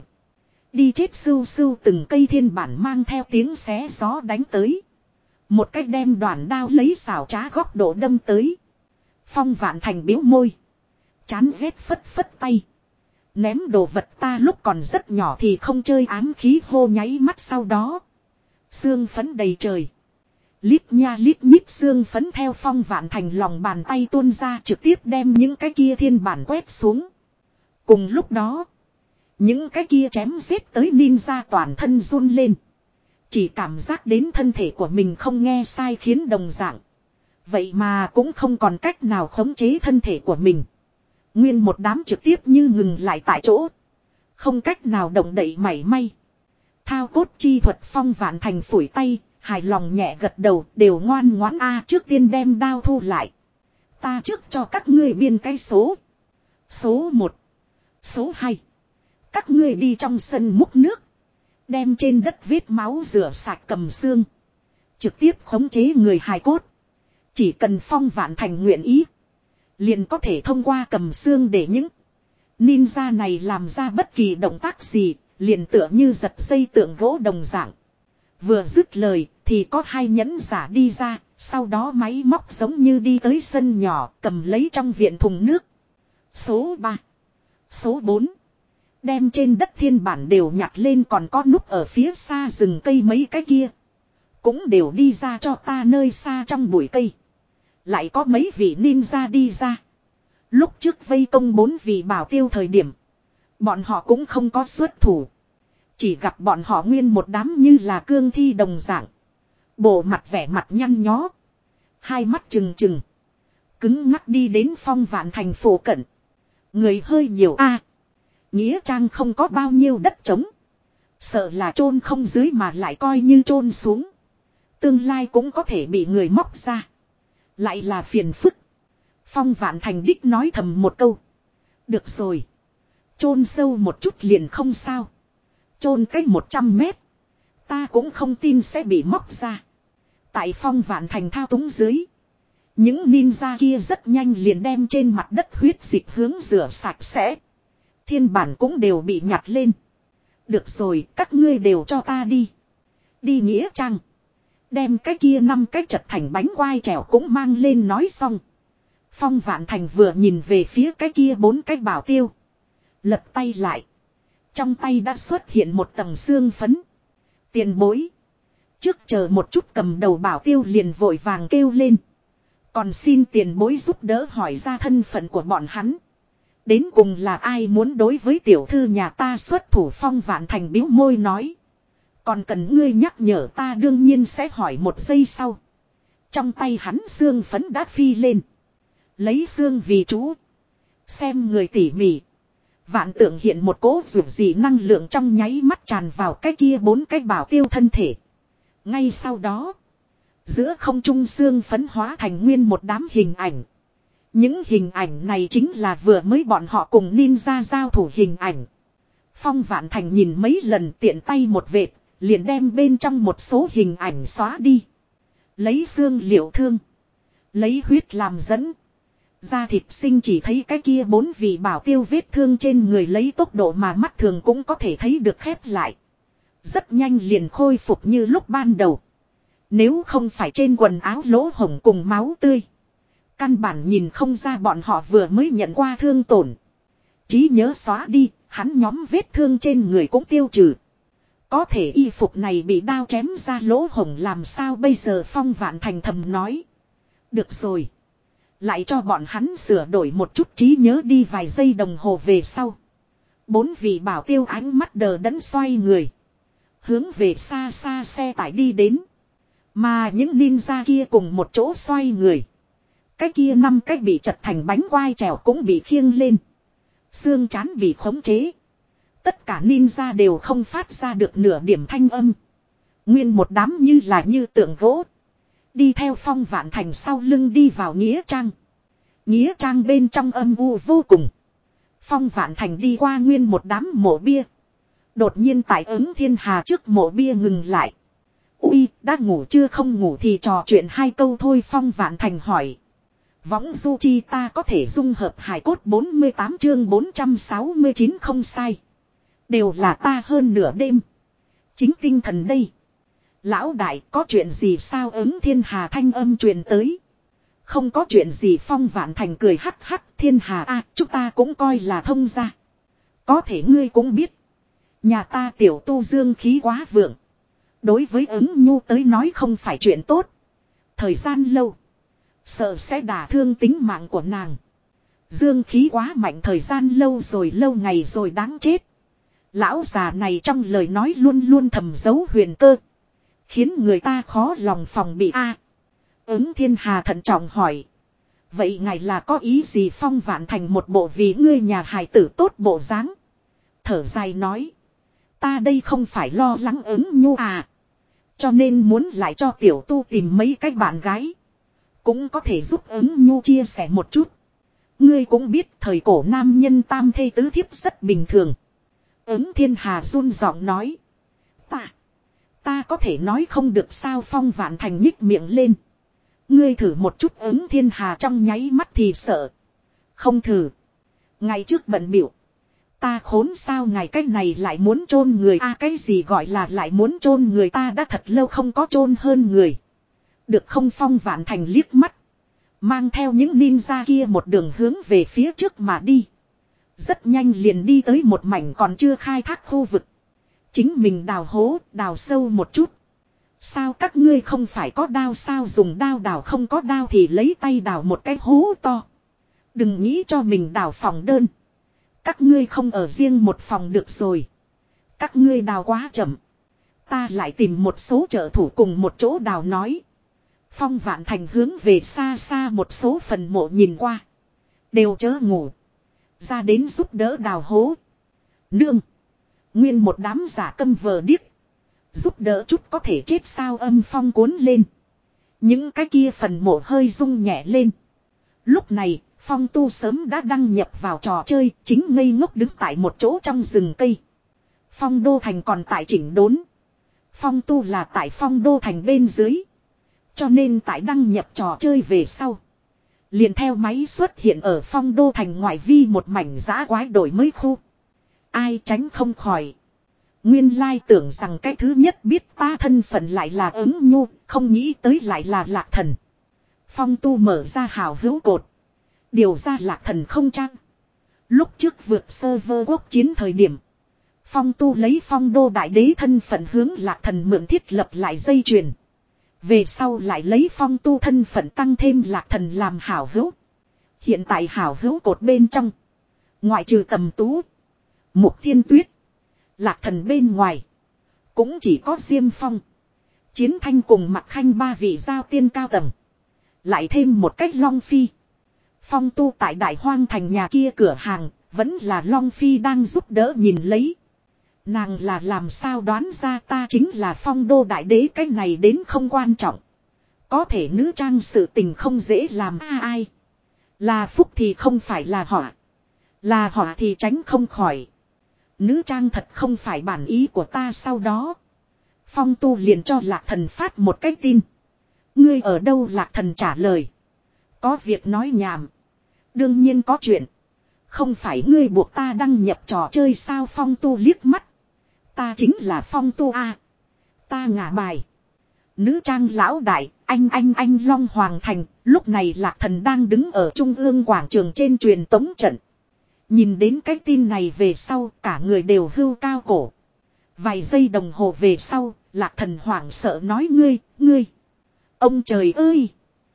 S1: Đi chết sưu sưu, từng cây thiên bản mang theo tiếng xé gió đánh tới. Một cách đem đoàn đao lấy xảo trá góc độ đâm tới. Phong Vạn Thành biếu môi. Chán ghét phất phất tay. Ném đồ vật ta lúc còn rất nhỏ thì không chơi, ám khí hô nháy mắt sau đó. Xương phấn đầy trời. Lít nha lít nhít xương phấn theo Phong Vạn Thành lòng bàn tay tuôn ra, trực tiếp đem những cái kia thiên bản quét xuống. Cùng lúc đó, những cái kia chém giết tới ninja toàn thân run lên. Chỉ cảm giác đến thân thể của mình không nghe sai khiến đồng dạng. Vậy mà cũng không còn cách nào khống chế thân thể của mình. Nguyên một đám trực tiếp như ngừng lại tại chỗ. Không cách nào động đậy mảy may. Thao cốt chi thuật Phong Vạn Thành phủi tay, hài lòng nhẹ gật đầu, đều ngoan ngoãn a. Trước tiên đem đao thu lại. Ta trước cho các ngươi biên cái số. Số một. Số hai. Các ngươi đi trong sân múc nước. Đem trên đất vết máu rửa sạch, cầm xương. Trực tiếp khống chế người hài cốt. Chỉ cần Phong Vạn Thành nguyện ý. Liền có thể thông qua cầm xương để những ninja này làm ra bất kỳ động tác gì. Liền tựa như giật dây tượng gỗ đồng dạng. Vừa dứt lời thì có hai nhẫn giả đi ra. Sau đó máy móc giống như đi tới sân nhỏ, cầm lấy trong viện thùng nước. Số ba. Số bốn. Đem trên đất thiên bản đều nhặt lên, còn có núp ở phía xa rừng cây mấy cái kia. Cũng đều đi ra cho ta, nơi xa trong bụi cây. Lại có mấy vị ninja đi ra. Lúc trước vây công bốn vị bảo tiêu thời điểm. Bọn họ cũng không có xuất thủ. Chỉ gặp bọn họ nguyên một đám như là cương thi đồng dạng. Bộ mặt vẻ mặt nhăn nhó. Hai mắt trừng trừng. Cứng ngắc đi đến Phong Vạn Thành phủ cận. Người hơi nhiều a. Nghĩa trang không có bao nhiêu đất trống. Sợ là chôn không dưới mà lại coi như chôn xuống. Tương lai cũng có thể bị người móc ra. Lại là phiền phức. Phong Vạn Thành đích nói thầm một câu. Được rồi. Chôn sâu một chút liền không sao. Chôn cách một trăm mét. Ta cũng không tin sẽ bị móc ra. Tại Phong Vạn Thành thao túng dưới. Những ninja kia rất nhanh liền đem trên mặt đất huyết dịch hướng rửa sạch sẽ. Thiên bản cũng đều bị nhặt lên. Được rồi, các ngươi đều cho ta đi. Đi nghĩa trang. Đem cái kia năm cái chật thành bánh quai trèo cũng mang lên nói xong. Phong Vạn Thành vừa nhìn về phía cái kia bốn cái bảo tiêu. Lật tay lại. Trong tay đã xuất hiện một tầng xương phấn. Tiền bối. Trước chờ một chút, cầm đầu bảo tiêu liền vội vàng kêu lên. Còn xin tiền bối giúp đỡ hỏi ra thân phận của bọn hắn. Đến cùng là ai muốn đối với tiểu thư nhà ta xuất thủ? Phong Vạn Thành bĩu môi nói. Còn cần ngươi nhắc nhở ta đương nhiên sẽ hỏi. Một giây sau. Trong tay hắn xương phấn đã phi lên. Lấy xương vì chú. Xem người tỉ mỉ. Vạn tượng hiện một cỗ rủi gì năng lượng trong nháy mắt tràn vào cái kia bốn cái bảo tiêu thân thể. Ngay sau đó. Giữa không trung xương phấn hóa thành nguyên một đám hình ảnh. Những hình ảnh này chính là vừa mới bọn họ cùng ninja giao thủ hình ảnh. Phong Vạn Thành nhìn mấy lần tiện tay một vệt, liền đem bên trong một số hình ảnh xóa đi. Lấy xương liệu thương. Lấy huyết làm dẫn. Da thịt sinh chỉ thấy cái kia bốn vị bảo tiêu vết thương trên người lấy tốc độ mà mắt thường cũng có thể thấy được khép lại. Rất nhanh liền khôi phục như lúc ban đầu. Nếu không phải trên quần áo lỗ hổng cùng máu tươi. Căn bản nhìn không ra bọn họ vừa mới nhận qua thương tổn. Trí nhớ xóa đi, hắn nhóm vết thương trên người cũng tiêu trừ. Có thể y phục này bị đao chém ra lỗ hổng làm sao bây giờ? Phong Vạn Thành thầm nói. Được rồi. Lại cho bọn hắn sửa đổi một chút trí nhớ đi. Vài giây đồng hồ về sau. Bốn vị bảo tiêu ánh mắt đờ đẫn xoay người. Hướng về xa xa xe tải đi đến. Mà những ninja kia cùng một chỗ xoay người. Cái kia năm cái bị chật thành bánh quai trèo cũng bị khiêng lên. Xương trán bị khống chế. Tất cả ninja đều không phát ra được nửa điểm thanh âm. Nguyên một đám như là như tượng gỗ. Đi theo Phong Vạn Thành sau lưng đi vào nghĩa trang. Nghĩa trang bên trong âm u vô cùng. Phong Vạn Thành đi qua nguyên một đám mộ bia. Đột nhiên tại Ứng Thiên Hà trước mộ bia ngừng lại. Ui, đã ngủ chưa? Không ngủ thì trò chuyện hai câu thôi. Phong Vạn Thành hỏi. Võng du chi ta có thể dung hợp hài cốt. Bốn mươi tám chương bốn trăm sáu mươi chín không sai. Đều là ta hơn nửa đêm. Chính tinh thần đây. Lão đại, có chuyện gì sao? Ứng Thiên Hà thanh âm truyền tới. Không có chuyện gì. Phong Vạn Thành cười hắc hắc. Thiên Hà a, chúng ta cũng coi là thông gia. Có thể ngươi cũng biết. Nhà ta tiểu tu dương khí quá vượng. Đối với Ứng Nhu tới nói không phải chuyện tốt. Thời gian lâu. Sợ sẽ đả thương tính mạng của nàng. Dương khí quá mạnh, thời gian lâu rồi lâu ngày rồi đáng chết. Lão già này trong lời nói luôn luôn thầm giấu huyền cơ. Khiến người ta khó lòng phòng bị. A. Ứng Thiên Hà thận trọng hỏi. Vậy ngài là có ý gì? Phong Vạn Thành một bộ vì ngươi nhà hài tử tốt bộ dáng. Thở dài nói. Ta đây không phải lo lắng Ứng Nhu à. Cho nên muốn lại cho tiểu tu tìm mấy cái bạn gái. Cũng có thể giúp Ứng Nhu chia sẻ một chút. Ngươi cũng biết thời cổ nam nhân tam thê tứ thiếp rất bình thường. Ứng Thiên Hà run giọng nói. Ta. Ta có thể nói không được sao? Phong Vạn Thành nhích miệng lên. Ngươi thử một chút. Ứng Thiên Hà trong nháy mắt thì sợ. Không thử. Ngày trước bận biểu. Ta khốn sao ngài cách này lại muốn chôn người a? À, cái gì gọi là lại muốn chôn người? Ta đã thật lâu không có chôn hơn người. Được không? Phong Vạn Thành liếc mắt. Mang theo những ninja kia một đường hướng về phía trước mà đi. Rất nhanh liền đi tới một mảnh còn chưa khai thác khu vực. Chính mình đào hố, đào sâu một chút. Sao các ngươi không phải có đao sao? Dùng đao đào, không có đao thì lấy tay đào một cái hố to. Đừng nghĩ cho mình đào phòng đơn. Các ngươi không ở riêng một phòng được rồi. Các ngươi đào quá chậm. Ta lại tìm một số trợ thủ cùng một chỗ đào nói. Phong Vạn Thành hướng về xa xa một số phần mộ nhìn qua. Đều chớ ngủ. Ra đến giúp đỡ đào hố. Nương. Nguyên một đám giả câm vờ điếc. Giúp đỡ chút có thể chết sao âm phong cuốn lên. Những cái kia phần mộ hơi rung nhẹ lên. Lúc này, Phong Tu sớm đã đăng nhập vào trò chơi, chính ngây ngốc đứng tại một chỗ trong rừng cây. Phong Đô Thành còn tại chỉnh đốn. Phong Tu là tại Phong Đô Thành bên dưới. Cho nên tại đăng nhập trò chơi về sau. Liền theo máy xuất hiện ở Phong Đô Thành ngoại vi một mảnh giã quái đổi mới khu. Ai tránh không khỏi. Nguyên lai tưởng rằng cái thứ nhất biết ta thân phận lại là ứng nhu, không nghĩ tới lại là Lạc Thần. Phong Tu mở ra hào hữu cột. Điều ra Lạc Thần không trang. Lúc trước vượt server quốc chiến thời điểm. Phong Tu lấy Phong Đô Đại Đế thân phận hướng Lạc Thần mượn thiết lập lại dây chuyền. Về sau lại lấy Phong Tu thân phận tăng thêm Lạc Thần làm hảo hữu. Hiện tại hảo hữu cột bên trong. Ngoại trừ Tầm Tú, Mục Thiên Tuyết, Lạc Thần bên ngoài. Cũng chỉ có Diêm Phong, Chiến Thanh cùng Mạc Khanh ba vị giao tiên cao tầng. Lại thêm một cách Long Phi. Phong Tu tại Đại Hoang Thành nhà kia cửa hàng. Vẫn là Long Phi đang giúp đỡ nhìn lấy. Nàng là làm sao đoán ra ta chính là Phong Đô Đại Đế, cái này đến không quan trọng. Có thể nữ trang sự tình không dễ làm a ai. Là phúc thì không phải là họa. Là họa thì tránh không khỏi. Nữ trang thật không phải bản ý của ta. Sau đó Phong Tu liền cho Lạc Thần phát một cái tin. Ngươi ở đâu? Lạc Thần trả lời. Có việc nói nhảm. Đương nhiên có chuyện. Không phải ngươi buộc ta đăng nhập trò chơi sao? Phong Tu liếc mắt. Ta chính là Phong Tu a. Ta ngả bài. Nữ trang lão đại, anh anh anh Long Hoàng Thành. Lúc này Lạc Thần đang đứng ở trung ương quảng trường trên truyền tống trận. Nhìn đến cái tin này về sau, cả người đều hưu cao cổ. Vài giây đồng hồ về sau, Lạc Thần hoảng sợ nói ngươi, ngươi. Ông trời ơi!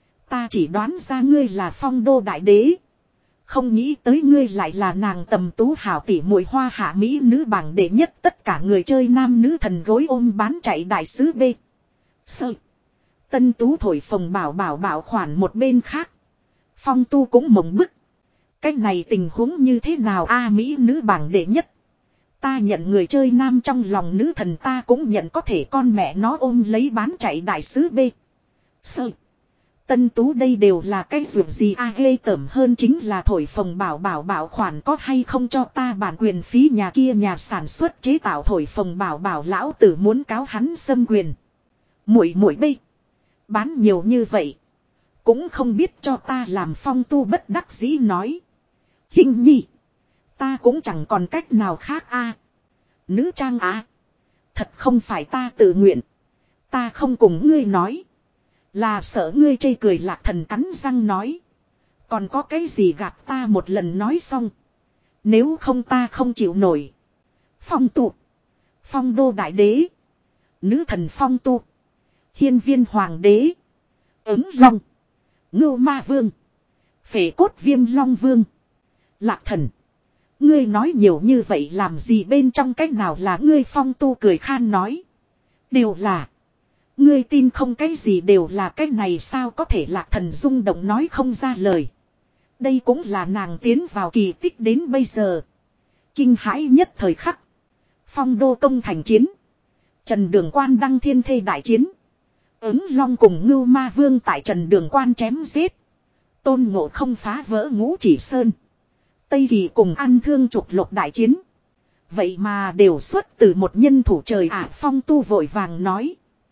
S1: Ta chỉ đoán ra ngươi là Phong Đô Đại Đế. Không nghĩ tới ngươi lại là nàng Tầm Tú hảo tỷ muội hoa hạ mỹ nữ bảng đệ nhất, tất cả người chơi nam nữ thần gối ôm bán chạy đại sứ B. Sợ. Tân Tú thổi phồng bảo bảo bảo khoản một bên khác. Phong Tu cũng mộng bức. Cái này tình huống như thế nào a? Mỹ nữ bảng đệ nhất. Ta nhận người chơi nam trong lòng nữ thần, ta cũng nhận có thể con mẹ nó ôm lấy bán chạy đại sứ B. Sợ. Tân Tú đây đều là cái việc gì a? Ghê tởm hơn chính là thổi phồng bảo bảo bảo khoản có hay không cho ta bản quyền phí, nhà kia nhà sản xuất chế tạo thổi phồng bảo bảo lão tử muốn cáo hắn xâm quyền. Muội muội B. Bán nhiều như vậy. Cũng không biết cho ta làm. Phong Tu bất đắc dĩ nói. Hình nhi. Ta cũng chẳng còn cách nào khác a. Nữ trang á. Thật không phải ta tự nguyện. Ta không cùng ngươi nói. Là sợ ngươi chê cười. Lạc Thần cắn răng nói. Còn có cái gì gạt ta một lần nói xong. Nếu không ta không chịu nổi. Phong Tu, Phong Đô Đại Đế, nữ thần Phong Tu, Hiên Viên Hoàng Đế, Ứng Long, Ngưu Ma Vương, Phệ Cốt Viêm Long Vương. Lạc Thần, ngươi nói nhiều như vậy làm gì? Bên trong cách nào là ngươi? Phong Tu cười khan nói. Đều là. Ngươi tin không? Cái gì đều là cái này sao có thể? Lạc Thần rung động nói không ra lời. Đây cũng là nàng tiến vào kỳ tích đến bây giờ. Kinh hãi nhất thời khắc. Phong Đô công thành chiến. Trần Đường Quan đăng thiên thê đại chiến. Ứng Long cùng Ngưu Ma Vương tại Trần Đường Quan chém giết. Tôn Ngộ Không phá vỡ Ngũ Chỉ Sơn. Tây Kỳ cùng ăn thương trục lục đại chiến. Vậy mà đều xuất từ một nhân thủ trời ạ. À, Phong Tu vội vàng nói.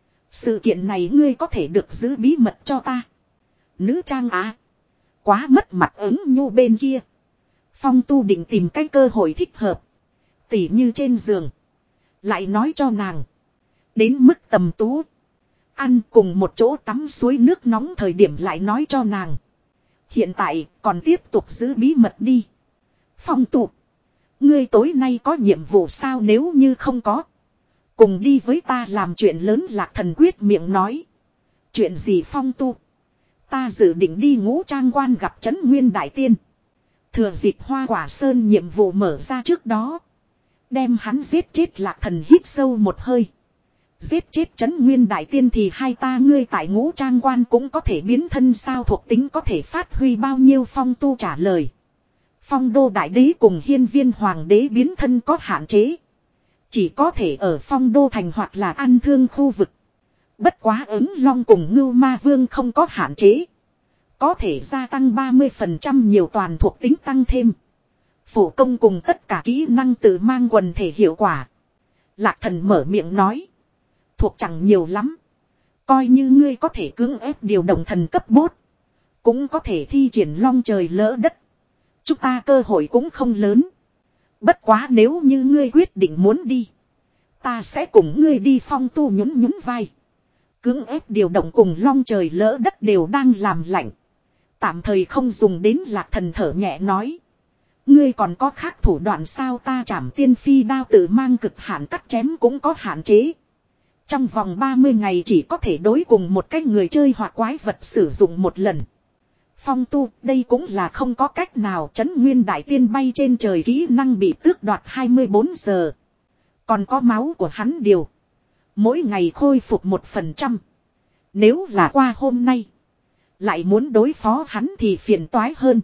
S1: Sự kiện này ngươi có thể được giữ bí mật cho ta. Nữ trang á. À, quá mất mặt. Ứng Nhu bên kia. Phong Tu định tìm cái cơ hội thích hợp. Tỉ như trên giường. Lại nói cho nàng. Đến mức Tầm Tú. Ăn cùng một chỗ tắm suối nước nóng thời điểm lại nói cho nàng. Hiện tại còn tiếp tục giữ bí mật đi. Phong Tu, ngươi tối nay có nhiệm vụ sao? Nếu như không có, cùng đi với ta làm chuyện lớn. Lạc Thần quyết miệng nói. Chuyện gì? Phong Tu, ta dự định đi Ngũ Trang Quan gặp Trấn Nguyên Đại Tiên. Thừa dịp Hoa Quả Sơn nhiệm vụ mở ra trước đó. Đem hắn giết chết Lạc Thần hít sâu một hơi. Giết chết Trấn Nguyên Đại Tiên thì hai ta ngươi tại Ngũ Trang Quan cũng có thể biến thân sao, thuộc tính có thể phát huy bao nhiêu? Phong Tu trả lời. Phong Đô Đại Đế cùng Hiên Viên Hoàng Đế biến thân có hạn chế. Chỉ có thể ở Phong Đô Thành hoặc là An Thương khu vực. Bất quá Ứng Long cùng Ngưu Ma Vương không có hạn chế. Có thể gia tăng ba mươi phần trăm nhiều toàn thuộc tính tăng thêm. Phổ công cùng tất cả kỹ năng tự mang quần thể hiệu quả. Lạc Thần mở miệng nói. Thuộc chẳng nhiều lắm. Coi như ngươi có thể cưỡng ép điều động thần cấp bốt. Cũng có thể thi triển long trời lỡ đất. Chúng ta cơ hội cũng không lớn. Bất quá nếu như ngươi quyết định muốn đi. Ta sẽ cùng ngươi đi. Phong Tu nhún nhún vai. Cưỡng ép điều động cùng long trời lỡ đất đều đang làm lạnh. Tạm thời không dùng đến. Lạc Thần thở nhẹ nói. Ngươi còn có khác thủ đoạn sao? Ta Trảm Tiên Phi đao tự mang cực hạn cắt chém cũng có hạn chế. Trong vòng ba mươi ngày chỉ có thể đối cùng một cái người chơi hoặc quái vật sử dụng một lần. Phong Tu, đây cũng là không có cách nào. Trấn Nguyên Đại Tiên bay trên trời kỹ năng bị tước đoạt hai mươi bốn giờ. Còn có máu của hắn điều. Mỗi ngày khôi phục một phần trăm. Nếu là qua hôm nay. Lại muốn đối phó hắn thì phiền toái hơn.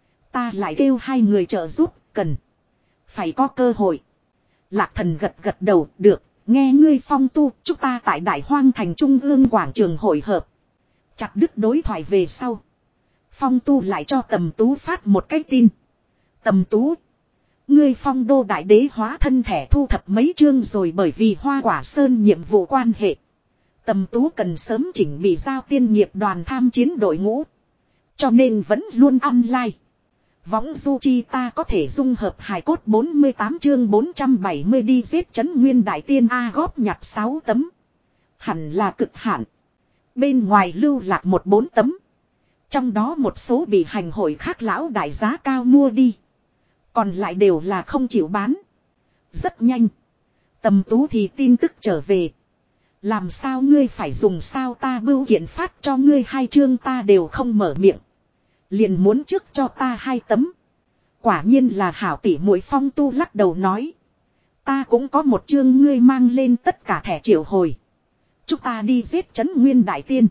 S1: Ta lại kêu hai người trợ giúp, cần. Phải có cơ hội. Lạc Thần gật gật đầu, được. Nghe ngươi. Phong Tu, chúng ta tại Đại Hoang Thành Trung ương quảng trường hội hợp. Chặt đứt đối thoại về sau. Phong Tu lại cho Tầm Tú phát một cái tin. Tầm Tú. Ngươi Phong Đô Đại Đế hóa thân thẻ thu thập mấy chương rồi, bởi vì Hoa Quả Sơn nhiệm vụ quan hệ. Tầm Tú cần sớm chỉnh bị giao tiên nghiệp đoàn tham chiến đội ngũ. Cho nên vẫn luôn online. Võng du chi ta có thể dung hợp hài cốt. Bốn mươi tám chương bốn trăm bảy mươi đi giết Trấn Nguyên Đại Tiên. A góp nhặt sáu tấm. Hẳn là cực hạn. Bên ngoài lưu lạc một bốn tấm. Trong đó một số bị hành hội khác lão đại giá cao mua đi. Còn lại đều là không chịu bán. Rất nhanh. Tầm Tú thì tin tức trở về. Làm sao ngươi phải dùng sao? Ta bưu kiện phát cho ngươi hai chương ta đều không mở miệng. Liền muốn trước cho ta hai tấm. Quả nhiên là hảo tỷ muội. Phong Tu lắc đầu nói. Ta cũng có một chương, ngươi mang lên tất cả thẻ triệu hồi. Chúng ta đi giết Trấn Nguyên Đại Tiên.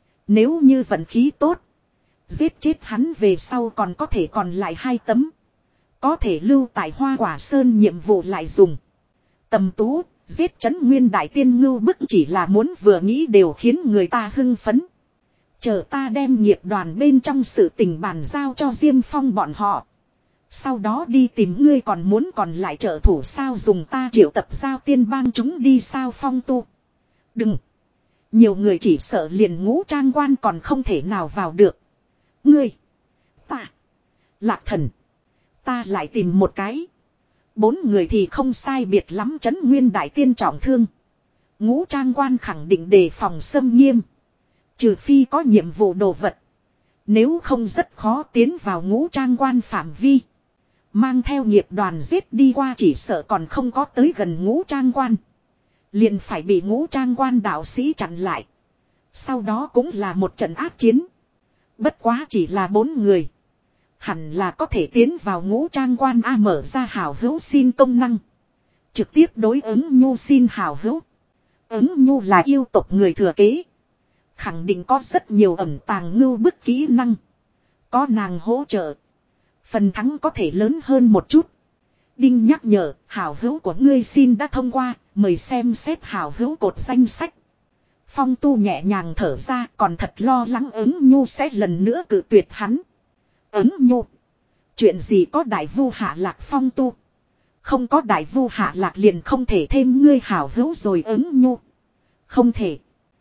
S1: Nếu như vận khí tốt. Giết chết hắn về sau còn có thể còn lại hai tấm. Có thể lưu tại Hoa Quả Sơn nhiệm vụ lại dùng. Tầm Tú, giết Trấn Nguyên Đại Tiên ngưu bức chỉ là muốn vừa nghĩ đều khiến người ta hưng phấn. Chờ ta đem nghiệp đoàn bên trong sự tình bàn giao cho Diêm Phong bọn họ. Sau đó đi tìm ngươi. Còn muốn còn lại trợ thủ sao? Dùng ta triệu tập giao tiên bang chúng đi sao? Phong Tu. Đừng. Nhiều người chỉ sợ liền Ngũ Trang Quan còn không thể nào vào được. Ngươi. Ta. Lạc Thần. Ta lại tìm một cái. Bốn người thì không sai biệt lắm. Trấn Nguyên Đại Tiên trọng thương. Ngũ Trang Quan khẳng định đề phòng xâm nghiêm. Trừ phi có nhiệm vụ đồ vật. Nếu không rất khó tiến vào Ngũ Trang Quan phạm vi. Mang theo nghiệp đoàn giết đi qua chỉ sợ còn không có tới gần Ngũ Trang Quan. Liền phải bị Ngũ Trang Quan đạo sĩ chặn lại. Sau đó cũng là một trận ác chiến. Bất quá chỉ là bốn người. Hẳn là có thể tiến vào Ngũ Trang Quan. A mở ra hảo hữu xin công năng. Trực tiếp đối ứng nhu xin hảo hữu. Ứng nhu là yêu tộc người thừa kế. Khẳng định có rất nhiều ẩn tàng ngưu bức kỹ năng. Có nàng hỗ trợ. Phần thắng có thể lớn hơn một chút. Đinh nhắc nhở, hảo hữu của ngươi xin đã thông qua, mời xem xét hảo hữu cột danh sách. Phong Tu nhẹ nhàng thở ra, còn thật lo lắng ứng nhu sẽ lần nữa cự tuyệt hắn. Ứng nhu. Chuyện gì có đại vu hạ lạc? Phong Tu. Không có đại vu hạ lạc liền không thể thêm ngươi hảo hữu rồi. Ứng nhu. Không thể.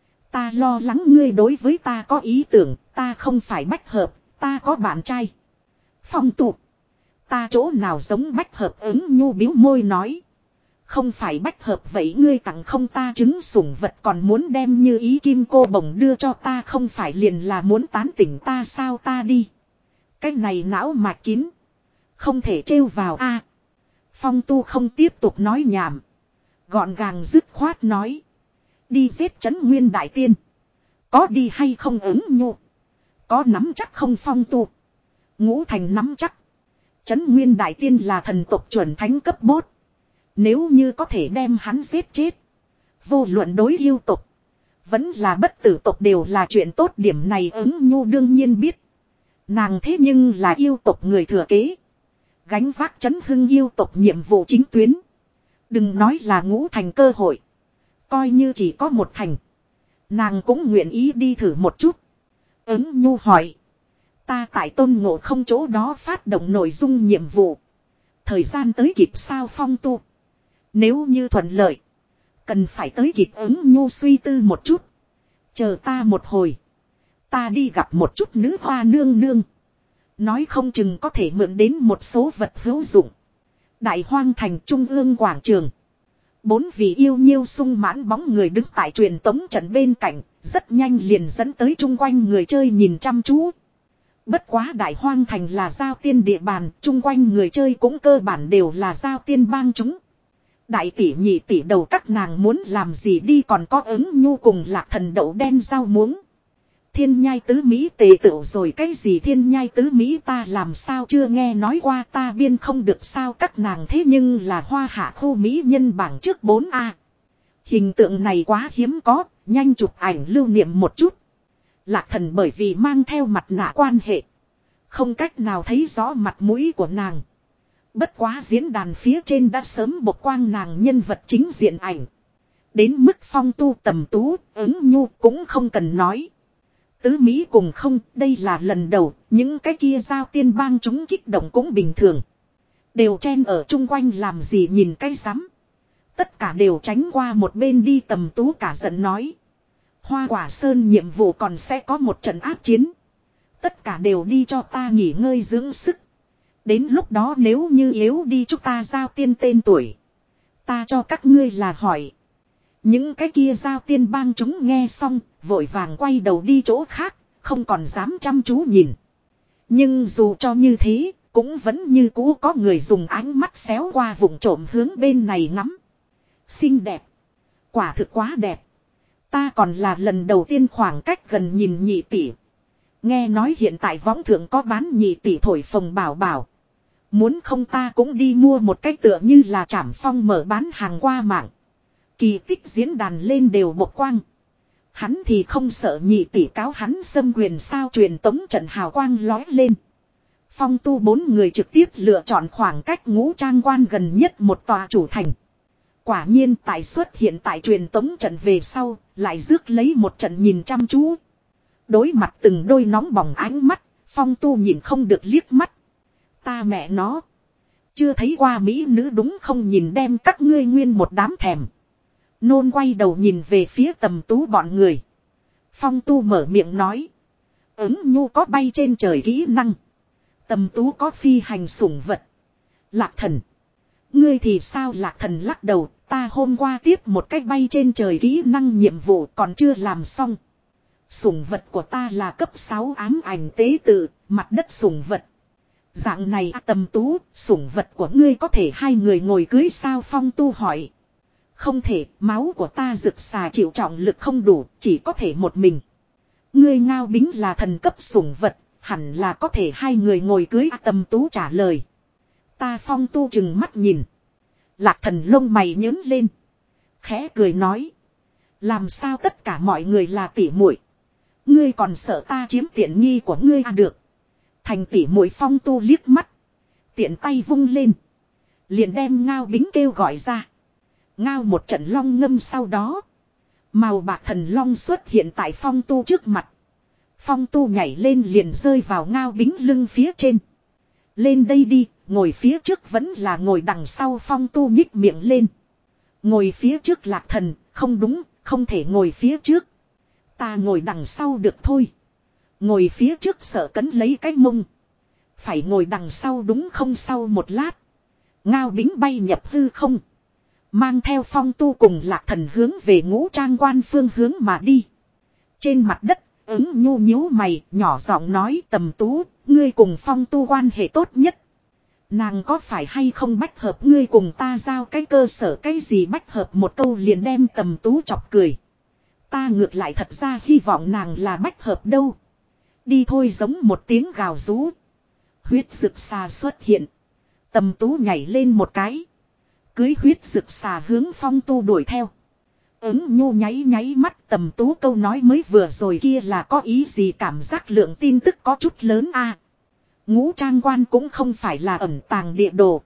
S1: Ta lo lắng ngươi đối với ta có ý tưởng, ta không phải bách hợp, ta có bạn trai. Phong Tu. Ta chỗ nào giống bách hợp? Ứng nhu biếu môi nói. Không phải bách hợp vậy ngươi tặng không ta trứng sủng vật còn muốn đem như ý kim cô bồng đưa cho ta, không phải liền là muốn tán tỉnh ta sao? Ta đi. Cái này não mạch kín. Không thể trêu vào a. À, Phong Tu không tiếp tục nói nhảm. Gọn gàng dứt khoát nói. Đi giết Trấn Nguyên Đại Tiên. Có đi hay không? Ứng nhu. Có nắm chắc không? Phong Tu. Ngũ Thành nắm chắc. Trấn Nguyên Đại Tiên là thần tộc chuẩn thánh cấp bốt. Nếu như có thể đem hắn giết chết. Vô luận đối yêu tộc. Vẫn là bất tử tộc đều là chuyện tốt, điểm này ứng nhu đương nhiên biết. Nàng thế nhưng là yêu tộc người thừa kế. Gánh vác trấn hưng yêu tộc nhiệm vụ chính tuyến. Đừng nói là ngũ thành cơ hội. Coi như chỉ có một thành. Nàng cũng nguyện ý đi thử một chút. Ứng nhu hỏi. Ta tại Tôn Ngộ Không chỗ đó phát động nội dung nhiệm vụ. Thời gian tới kịp sao Phong Tu? Nếu như thuận lợi. Cần phải tới kịp ứng nhu suy tư một chút. Chờ ta một hồi. Ta đi gặp một chút nữ hoa nương nương. Nói không chừng có thể mượn đến một số vật hữu dụng. Đại Hoang Thành Trung ương quảng trường. Bốn vị yêu nhiêu sung mãn bóng người đứng tại truyền tống trận bên cạnh. Rất nhanh liền dẫn tới chung quanh người chơi nhìn chăm chú. Bất quá Đại Hoang Thành là giao tiên địa bàn. Chung quanh người chơi cũng cơ bản đều là giao tiên bang chúng. Đại tỷ nhị tỷ đầu các nàng muốn làm gì đi, còn có ứng nhu cùng Lạc Thần đậu đen rau muống. Thiên nhai tứ Mỹ tề tựu rồi cái gì thiên nhai tứ Mỹ ta làm sao chưa nghe nói qua, ta biên không được sao các nàng thế nhưng là hoa hạ khu Mỹ nhân bảng trước bốn A. Hình tượng này quá hiếm có, nhanh chụp ảnh lưu niệm một chút. Lạc Thần bởi vì mang theo mặt nạ quan hệ. Không cách nào thấy rõ mặt mũi của nàng. Bất quá diễn đàn phía trên đã sớm bộc quang nàng nhân vật chính diện ảnh. Đến mức Phong Tu Tầm Tú, ứng nhu cũng không cần nói. Tứ Mỹ cùng không, đây là lần đầu, những cái kia giao tiên bang chúng kích động cũng bình thường. Đều chen ở chung quanh làm gì nhìn cái rắm. Tất cả đều tránh qua một bên đi. Tầm Tú cả giận nói. Hoa Quả Sơn nhiệm vụ còn sẽ có một trận áp chiến. Tất cả đều đi cho ta nghỉ ngơi dưỡng sức. Đến lúc đó nếu như yếu đi chúng ta giao tiên tên tuổi. Ta cho các ngươi là hỏi. Những cái kia giao tiên bang chúng nghe xong, vội vàng quay đầu đi chỗ khác, không còn dám chăm chú nhìn. Nhưng dù cho như thế, cũng vẫn như cũ có người dùng ánh mắt xéo qua vùng trộm hướng bên này ngắm. Xinh đẹp. Quả thực quá đẹp. Ta còn là lần đầu tiên khoảng cách gần nhìn nhị tỷ. Nghe nói hiện tại võng thượng có bán nhị tỷ thổi phồng bảo bảo. Muốn không ta cũng đi mua một cái tựa như là Trảm Phong mở bán hàng qua mạng. Kỳ tích diễn đàn lên đều bộc quang. Hắn thì không sợ nhị tỷ cáo hắn xâm quyền sao, truyền tống trận hào quang lói lên. Phong Tu bốn người trực tiếp lựa chọn khoảng cách ngũ trang quan gần nhất một tòa chủ thành. Quả nhiên tại xuất hiện tại truyền tống trận về sau, lại rước lấy một trận nhìn chăm chú. Đối mặt từng đôi nóng bỏng ánh mắt, Phong Tu nhìn không được liếc mắt. Ta mẹ nó. Chưa thấy qua mỹ nữ đúng không, nhìn đem các ngươi nguyên một đám thèm. Nôn quay đầu nhìn về phía Tầm Tú bọn người. Phong Tu mở miệng nói. Ứng nhu có bay trên trời kỹ năng. Tầm Tú có phi hành sủng vật. Lạc Thần. Ngươi thì sao? Lạc Thần lắc đầu. Ta hôm qua tiếp một cách bay trên trời kỹ năng nhiệm vụ còn chưa làm xong. Sủng vật của ta là cấp sáu ám ảnh tế tự, mặt đất sủng vật. Dạng này Tầm Tú, sủng vật của ngươi có thể hai người ngồi cưới sao? Phong Tu hỏi. Không thể, máu của ta rực xà chịu trọng lực không đủ, chỉ có thể một mình. Ngươi Ngao Bính là thần cấp sủng vật, hẳn là có thể hai người ngồi cưới. Tầm Tú trả lời. Ta Phong Tu chừng mắt nhìn. Lạc Thần lông mày nhớn lên. Khẽ cười nói. Làm sao tất cả mọi người là tỉ muội? Ngươi còn sợ ta chiếm tiện nghi của ngươi à? Được. Thành tỉ muội. Phong Tu liếc mắt. Tiện tay vung lên. Liền đem Ngao Bính kêu gọi ra. Ngao một trận long ngâm sau đó. Màu bạc thần long xuất hiện tại Phong Tu trước mặt. Phong Tu nhảy lên liền rơi vào Ngao Bính lưng phía trên. Lên đây đi, ngồi phía trước vẫn là ngồi đằng sau? Phong Tu nhích miệng lên. Ngồi phía trước? Lạc Thần, không đúng, không thể ngồi phía trước. Ta ngồi đằng sau được thôi. Ngồi phía trước sợ cấn lấy cái mông. Phải ngồi đằng sau đúng không? Sau một lát. Ngao Bính bay nhập hư không. Mang theo Phong Tu cùng Lạc Thần hướng về ngũ trang quan phương hướng mà đi. Trên mặt đất, ứng nhu nhíu mày, nhỏ giọng nói. Tầm Tú, ngươi cùng Phong Tu quan hệ tốt nhất. Nàng có phải hay không bách hợp? Ngươi cùng ta giao cái cơ sở cái gì bách hợp? Một câu liền đem Tầm Tú chọc cười. Ta ngược lại thật ra hy vọng nàng là bách hợp đâu. Đi thôi. Giống một tiếng gào rú. Huyết rực xà xuất hiện. Tầm Tú nhảy lên một cái. Cưới huyết rực xà hướng Phong Tu đuổi theo. Ứng Nhu nháy nháy mắt, Tầm Tú câu nói mới vừa rồi kia là có ý gì, cảm giác lượng tin tức có chút lớn a. Ngũ Trang Quan cũng không phải là ẩn tàng địa đồ,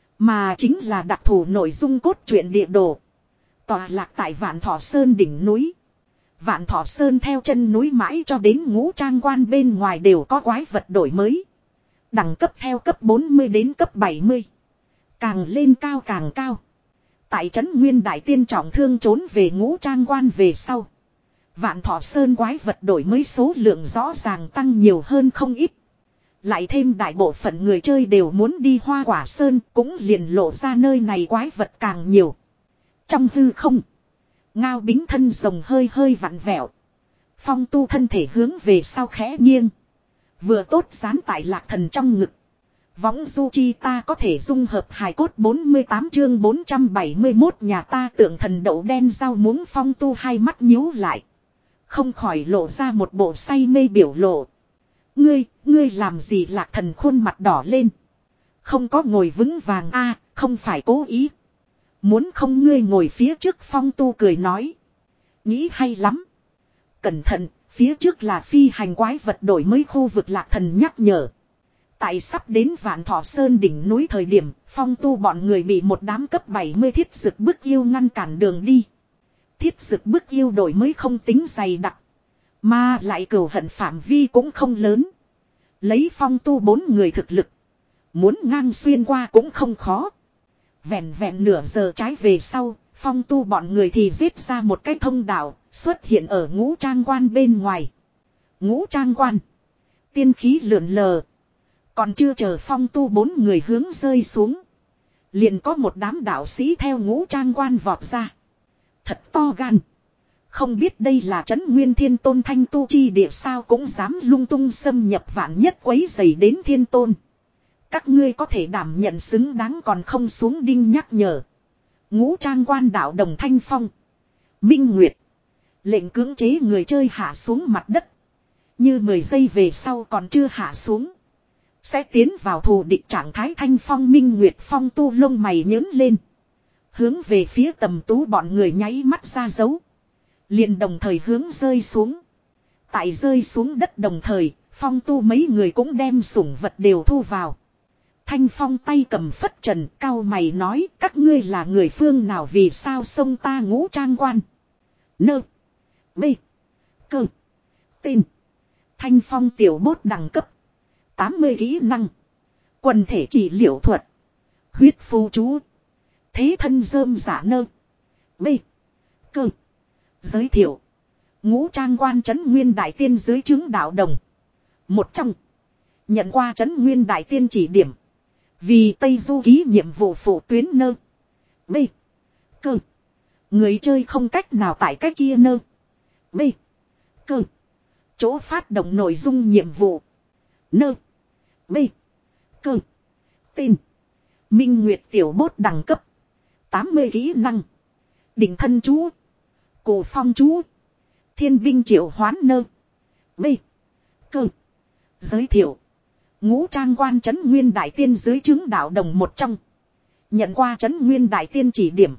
S1: mà chính là đặc thù nội dung cốt truyện địa đồ. Tọa lạc tại Vạn Thọ Sơn đỉnh núi. Vạn Thọ Sơn theo chân núi mãi cho đến Ngũ Trang Quan bên ngoài đều có quái vật đổi mới. Đẳng cấp theo cấp bốn mươi đến cấp bảy mươi. Càng lên cao càng cao. Tại trấn Nguyên Đại Tiên trọng thương trốn về Ngũ Trang Quan về sau. Vạn Thọ Sơn quái vật đổi mới số lượng rõ ràng tăng nhiều hơn không ít. Lại thêm đại bộ phận người chơi đều muốn đi Hoa Quả Sơn, cũng liền lộ ra nơi này quái vật càng nhiều. Trong hư không, Ngao Bính thân rồng hơi hơi vặn vẹo. Phong Tu thân thể hướng về sau khẽ nghiêng. Vừa tốt dán tại Lạc Thần trong ngực. Võng du chi ta có thể dung hợp hài cốt bốn mươi tám chương bốn trăm bảy mươi mốt nhà ta tượng thần đậu đen rau muống. Phong Tu hai mắt nhíu lại. Không khỏi lộ ra một bộ say mê biểu lộ. Ngươi, ngươi làm gì? Lạc Thần khuôn mặt đỏ lên. Không có ngồi vững vàng a, không phải cố ý. Muốn không ngươi ngồi phía trước. Phong Tu cười nói. Nghĩ hay lắm. Cẩn thận, phía trước là phi hành quái vật đổi mới khu vực. Lạc Thần nhắc nhở. Tại sắp đến Vạn Thọ Sơn đỉnh núi thời điểm, Phong Tu bọn người bị một đám cấp bảy mươi thiết dực bức yêu ngăn cản đường đi. Thiết dực bức yêu đổi mới không tính dày đặc, mà lại cừu hận phạm vi cũng không lớn. Lấy Phong Tu bốn người thực lực, muốn ngang xuyên qua cũng không khó. Vẹn vẹn nửa giờ trái về sau, Phong Tu bọn người thì giết ra một cái thông đạo, xuất hiện ở Ngũ Trang Quan bên ngoài. Ngũ Trang Quan, tiên khí lượn lờ. Còn chưa chờ Phong Tu bốn người hướng rơi xuống, liền có một đám đạo sĩ theo Ngũ Trang Quan vọt ra. Thật to gan. Không biết đây là trấn Nguyên Thiên Tôn thanh tu chi địa sao, cũng dám lung tung xâm nhập, vạn nhất quấy rầy đến Thiên Tôn. Các ngươi có thể đảm nhận xứng đáng còn không xuống đinh nhắc nhở. Ngũ Trang Quan đạo đồng Thanh Phong, Minh Nguyệt lệnh cưỡng chế người chơi hạ xuống mặt đất. Như mười giây về sau còn chưa hạ xuống, sẽ tiến vào thù địch trạng thái. Thanh Phong, Minh Nguyệt, Phong Tu lông mày nhớn lên, hướng về phía Tầm Tú bọn người nháy mắt ra dấu. Liền đồng thời hướng rơi xuống. Tại rơi xuống đất đồng thời, Phong Tu mấy người cũng đem sủng vật đều thu vào. Thanh Phong tay cầm phất trần, cau mày nói, các ngươi là người phương nào, vì sao xông ta Ngũ Trang Quan? Nơ. B. Cơ. Tên. Thanh Phong tiểu bốt đẳng cấp tám mươi kỹ năng. Quần thể trị liệu thuật. Huyết phù chú. Thế thân rơm giả nơ. B. Cơ. Giới thiệu. Ngũ Trang Quan trấn Nguyên Đại Tiên dưới chứng đạo đồng. Một trong. Nhận qua trấn Nguyên Đại Tiên chỉ điểm. Vì Tây Du ký nhiệm vụ phụ tuyến nơ. B. Cơ. Người chơi không cách nào tại cách kia nơ. B. Cơ. Chỗ phát động nội dung nhiệm vụ. Nơ. B. Cơ. Tên. Minh Nguyệt tiểu bốt đẳng cấp tám mươi kỹ năng. Đỉnh thân chú. Cổ phong chú. Thiên binh triệu hoán nơ. B. Cơ. Giới thiệu. Ngũ Trang Quan trấn Nguyên Đại Tiên dưới chứng đạo đồng một trong. Nhận qua trấn Nguyên Đại Tiên chỉ điểm.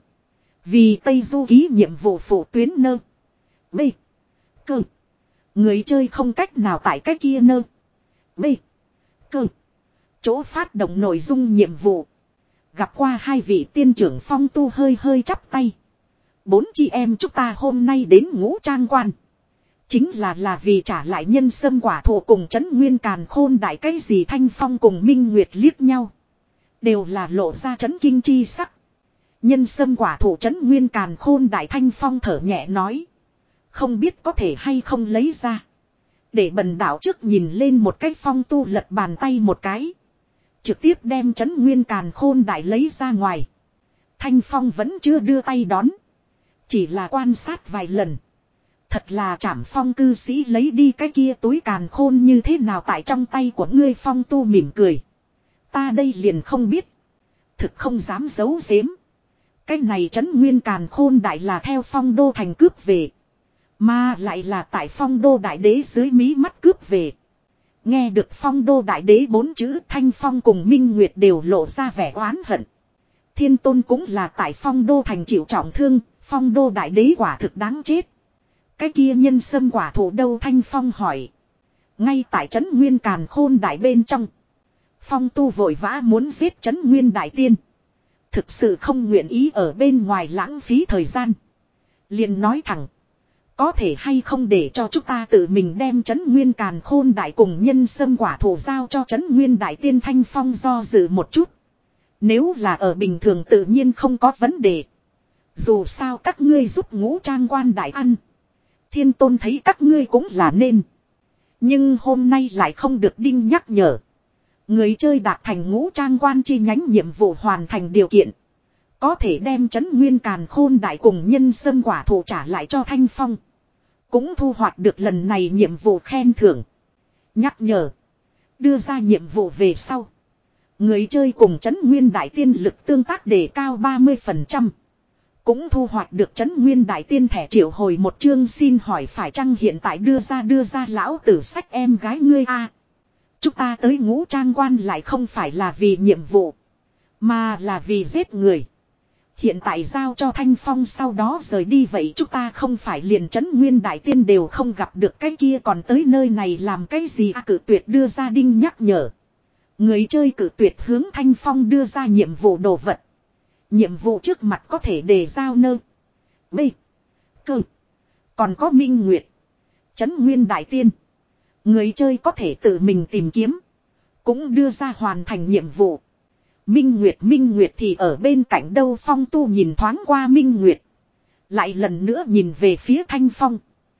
S1: Vì Tây Du ký nhiệm vụ phụ tuyến nơ. B. Cơ. Người chơi không cách nào tại cách kia nơ. B. Cơ. Chỗ phát động nội dung nhiệm vụ. Gặp qua hai vị tiên trưởng. Phong Tu hơi hơi chắp tay. Bốn chị em chúng ta hôm nay đến Ngũ Trang Quan, chính là là vì trả lại nhân sâm quả thụ cùng trấn Nguyên Càn Khôn đại. Cái gì? Thanh Phong cùng Minh Nguyệt liếc nhau, đều là lộ ra trấn kinh chi sắc. Nhân sâm quả thụ trấn Nguyên Càn Khôn đại. Thanh Phong thở nhẹ nói, không biết có thể hay không lấy ra, để bần đạo trước nhìn lên một cách. Phong Tu lật bàn tay một cái, trực tiếp đem trấn Nguyên Càn Khôn đại lấy ra ngoài. Thanh Phong vẫn chưa đưa tay đón, chỉ là quan sát vài lần. Thật là Trảm Phong cư sĩ lấy đi cái kia túi càn khôn như thế nào tại trong tay của ngươi? Phong Tu mỉm cười, ta đây liền không biết, thực không dám giấu giếm. Cái này trấn Nguyên Càn Khôn đại là theo Phong Đô thành cướp về, mà lại là tại Phong Đô đại đế dưới mí mắt cướp về. Nghe được Phong Đô Đại Đế bốn chữ, Thanh Phong cùng Minh Nguyệt đều lộ ra vẻ oán hận. Thiên Tôn cũng là tại Phong Đô thành chịu trọng thương, Phong Đô Đại Đế quả thực đáng chết. Cái kia nhân sâm quả thụ đâu? Thanh Phong hỏi. Ngay tại trấn Nguyên Càn Khôn Đại bên trong. Phong Tu vội vã muốn giết trấn Nguyên Đại Tiên. Thực sự không nguyện ý ở bên ngoài lãng phí thời gian. Liền nói thẳng. Có thể hay không để cho chúng ta tự mình đem trấn Nguyên Càn Khôn Đại cùng nhân sâm quả thụ giao cho trấn Nguyên Đại Tiên? Thanh Phong do dự một chút. Nếu là ở bình thường tự nhiên không có vấn đề. Dù sao các ngươi giúp Ngũ Trang Quan đại ăn. Thiên Tôn thấy các ngươi cũng là nên. Nhưng hôm nay lại không được đinh nhắc nhở. Người chơi đạt thành Ngũ Trang Quan chi nhánh nhiệm vụ hoàn thành điều kiện. Có thể đem trấn Nguyên Càn Khôn Đại cùng nhân sâm quả thụ trả lại cho Thanh Phong. Cũng thu hoạch được lần này nhiệm vụ khen thưởng. Nhắc nhở. Đưa ra nhiệm vụ về sau. Người chơi cùng trấn Nguyên Đại Tiên lực tương tác đề cao ba mươi phần trăm. Cũng thu hoạch được trấn Nguyên Đại Tiên thẻ triệu hồi một chương. Xin hỏi phải chăng hiện tại đưa ra đưa ra lão tử sách em gái ngươi a? Chúng ta tới Ngũ Trang Quan lại không phải là vì nhiệm vụ. Mà là vì giết người. Hiện tại giao cho Thanh Phong sau đó rời đi, vậy chúng ta không phải liền trấn Nguyên Đại Tiên đều không gặp được cái kia còn tới nơi này làm cái gì à? Cự tuyệt đưa ra đinh nhắc nhở. Người chơi cự tuyệt hướng Thanh Phong đưa ra nhiệm vụ đồ vật. Nhiệm vụ trước mặt có thể đề giao nơ. B. Cơ. Còn có Minh Nguyệt. Trấn Nguyên Đại Tiên. Người chơi có thể tự mình tìm kiếm. Cũng đưa ra hoàn thành nhiệm vụ. Minh Nguyệt Minh Nguyệt thì ở bên cạnh đâu? Phong Tu nhìn thoáng qua Minh Nguyệt. Lại lần nữa nhìn về phía Thanh Phong.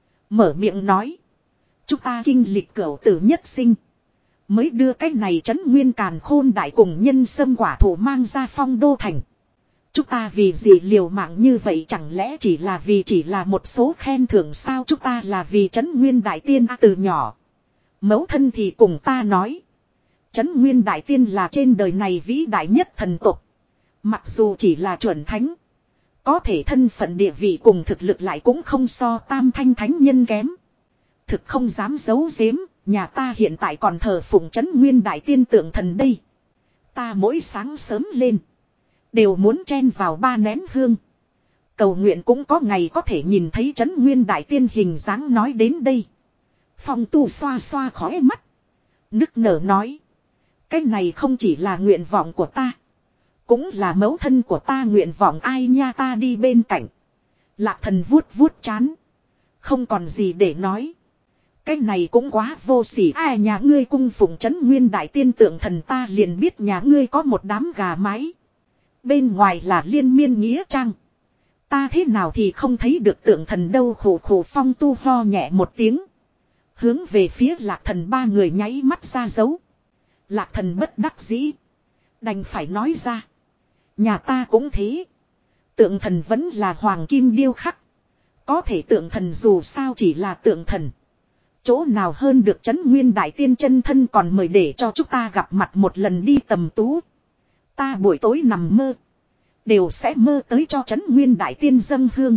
S1: Mở miệng nói. Chúng ta kinh lịch cửu tử nhất sinh. Mới đưa cái này trấn Nguyên Càn Khôn Đại cùng nhân sâm quả thụ mang ra Phong Đô thành. Chúng ta vì gì liều mạng như vậy? Chẳng lẽ chỉ là vì chỉ là một số khen thưởng sao? Chúng ta là vì trấn Nguyên Đại Tiên à? Từ nhỏ mẫu thân thì cùng ta nói. Trấn Nguyên Đại Tiên là trên đời này vĩ đại nhất thần tộc. Mặc dù chỉ là chuẩn thánh. Có thể thân phận địa vị cùng thực lực lại cũng không so Tam Thanh Thánh Nhân kém. Thực không dám giấu giếm. Nhà ta hiện tại còn thờ phụng Trấn Nguyên Đại Tiên tượng thần đây. Ta mỗi sáng sớm lên. Đều muốn chen vào ba nén hương. Cầu nguyện cũng có ngày có thể nhìn thấy Trấn Nguyên Đại Tiên hình dáng. Nói đến đây. Phong Tu xoa xoa khóe mắt. Nức nở nói. Cái này không chỉ là nguyện vọng của ta. Cũng là mẫu thân của ta nguyện vọng. Ai nha? Ta đi bên cạnh. Lạc Thần vuốt vuốt trán. Không còn gì để nói. Cái này cũng quá vô sỉ. Ai nhà ngươi cung phụng Trấn Nguyên Đại Tiên tượng thần, ta liền biết nhà ngươi có một đám gà mái. Bên ngoài là liên miên nghĩa trang. Ta thế nào thì không thấy được tượng thần đâu? Khổ khổ. Phong Tu ho nhẹ một tiếng. Hướng về phía Lạc Thần ba người nháy mắt ra dấu. Lạc Thần bất đắc dĩ. Đành phải nói ra. Nhà ta cũng thế. Tượng thần vẫn là hoàng kim điêu khắc. Có thể tượng thần dù sao chỉ là tượng thần. Chỗ nào hơn được Trấn Nguyên Đại Tiên chân thân, còn mời để cho chúng ta gặp mặt một lần đi tầm tú. Ta buổi tối nằm mơ. Đều sẽ mơ tới cho Trấn Nguyên Đại Tiên dâng hương.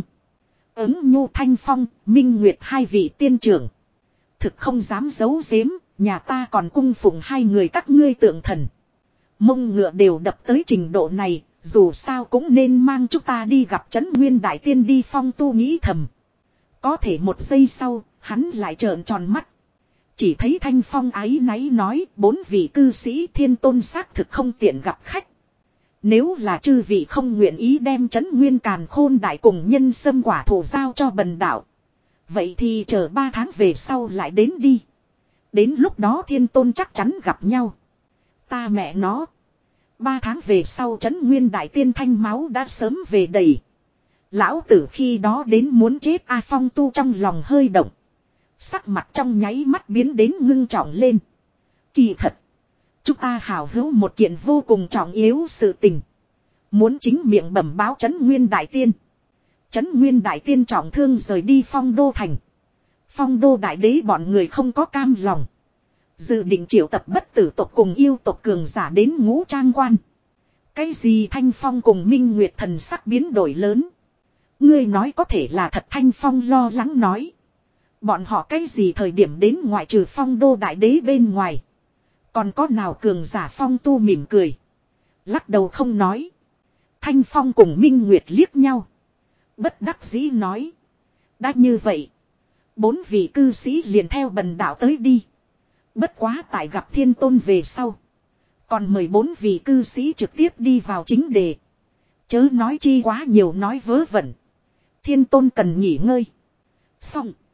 S1: Ứng Nhu, Thanh Phong, Minh Nguyệt hai vị tiên trưởng. Thực không dám giấu giếm. Nhà ta còn cung phụng hai người các ngươi tượng thần. Mông ngựa đều đập tới trình độ này. Dù sao cũng nên mang chúng ta đi gặp Trấn Nguyên Đại Tiên đi. Phong Tu nghĩ thầm. Có thể một giây sau, hắn lại trợn tròn mắt. Chỉ thấy Thanh Phong áy náy nói, bốn vị cư sĩ Thiên Tôn xác thực không tiện gặp khách. Nếu là chư vị không nguyện ý đem Trấn Nguyên Càn Khôn Đại cùng nhân sâm quả thụ giao cho bần đạo, vậy thì chờ ba tháng về sau lại đến đi. Đến lúc đó Thiên Tôn chắc chắn gặp nhau. Ta mẹ nó. Ba tháng về sau Trấn Nguyên Đại Tiên thanh máu đã sớm về đầy. Lão tử khi đó đến muốn chết. A Phong Tu trong lòng hơi động. Sắc mặt trong nháy mắt biến đến ngưng trọng lên. Kỳ thật. Chúng ta hào hữu một kiện vô cùng trọng yếu sự tình. Muốn chính miệng bẩm báo Trấn Nguyên Đại Tiên. Trấn Nguyên Đại Tiên trọng thương rời đi Phong Đô thành. Phong Đô Đại Đế bọn người không có cam lòng. Dự định triệu tập bất tử tộc cùng yêu tộc cường giả đến Ngũ Trang Quan. Cái gì? Thanh Phong cùng Minh Nguyệt thần sắc biến đổi lớn. Ngươi nói có thể là thật? Thanh Phong lo lắng nói. Bọn họ cái gì thời điểm đến ngoại trừ Phong đô đại đế bên ngoài. Còn có nào cường giả Phong tu mỉm cười. Lắc đầu không nói. Thanh Phong cùng Minh Nguyệt liếc nhau. Bất đắc dĩ nói. Đã như vậy. Bốn vị cư sĩ liền theo bần đạo tới đi. Bất quá tại gặp Thiên Tôn về sau. Còn mời bốn vị cư sĩ trực tiếp đi vào chính đề. Chớ nói chi quá nhiều nói vớ vẩn. Thiên Tôn cần nghỉ ngơi. Xong.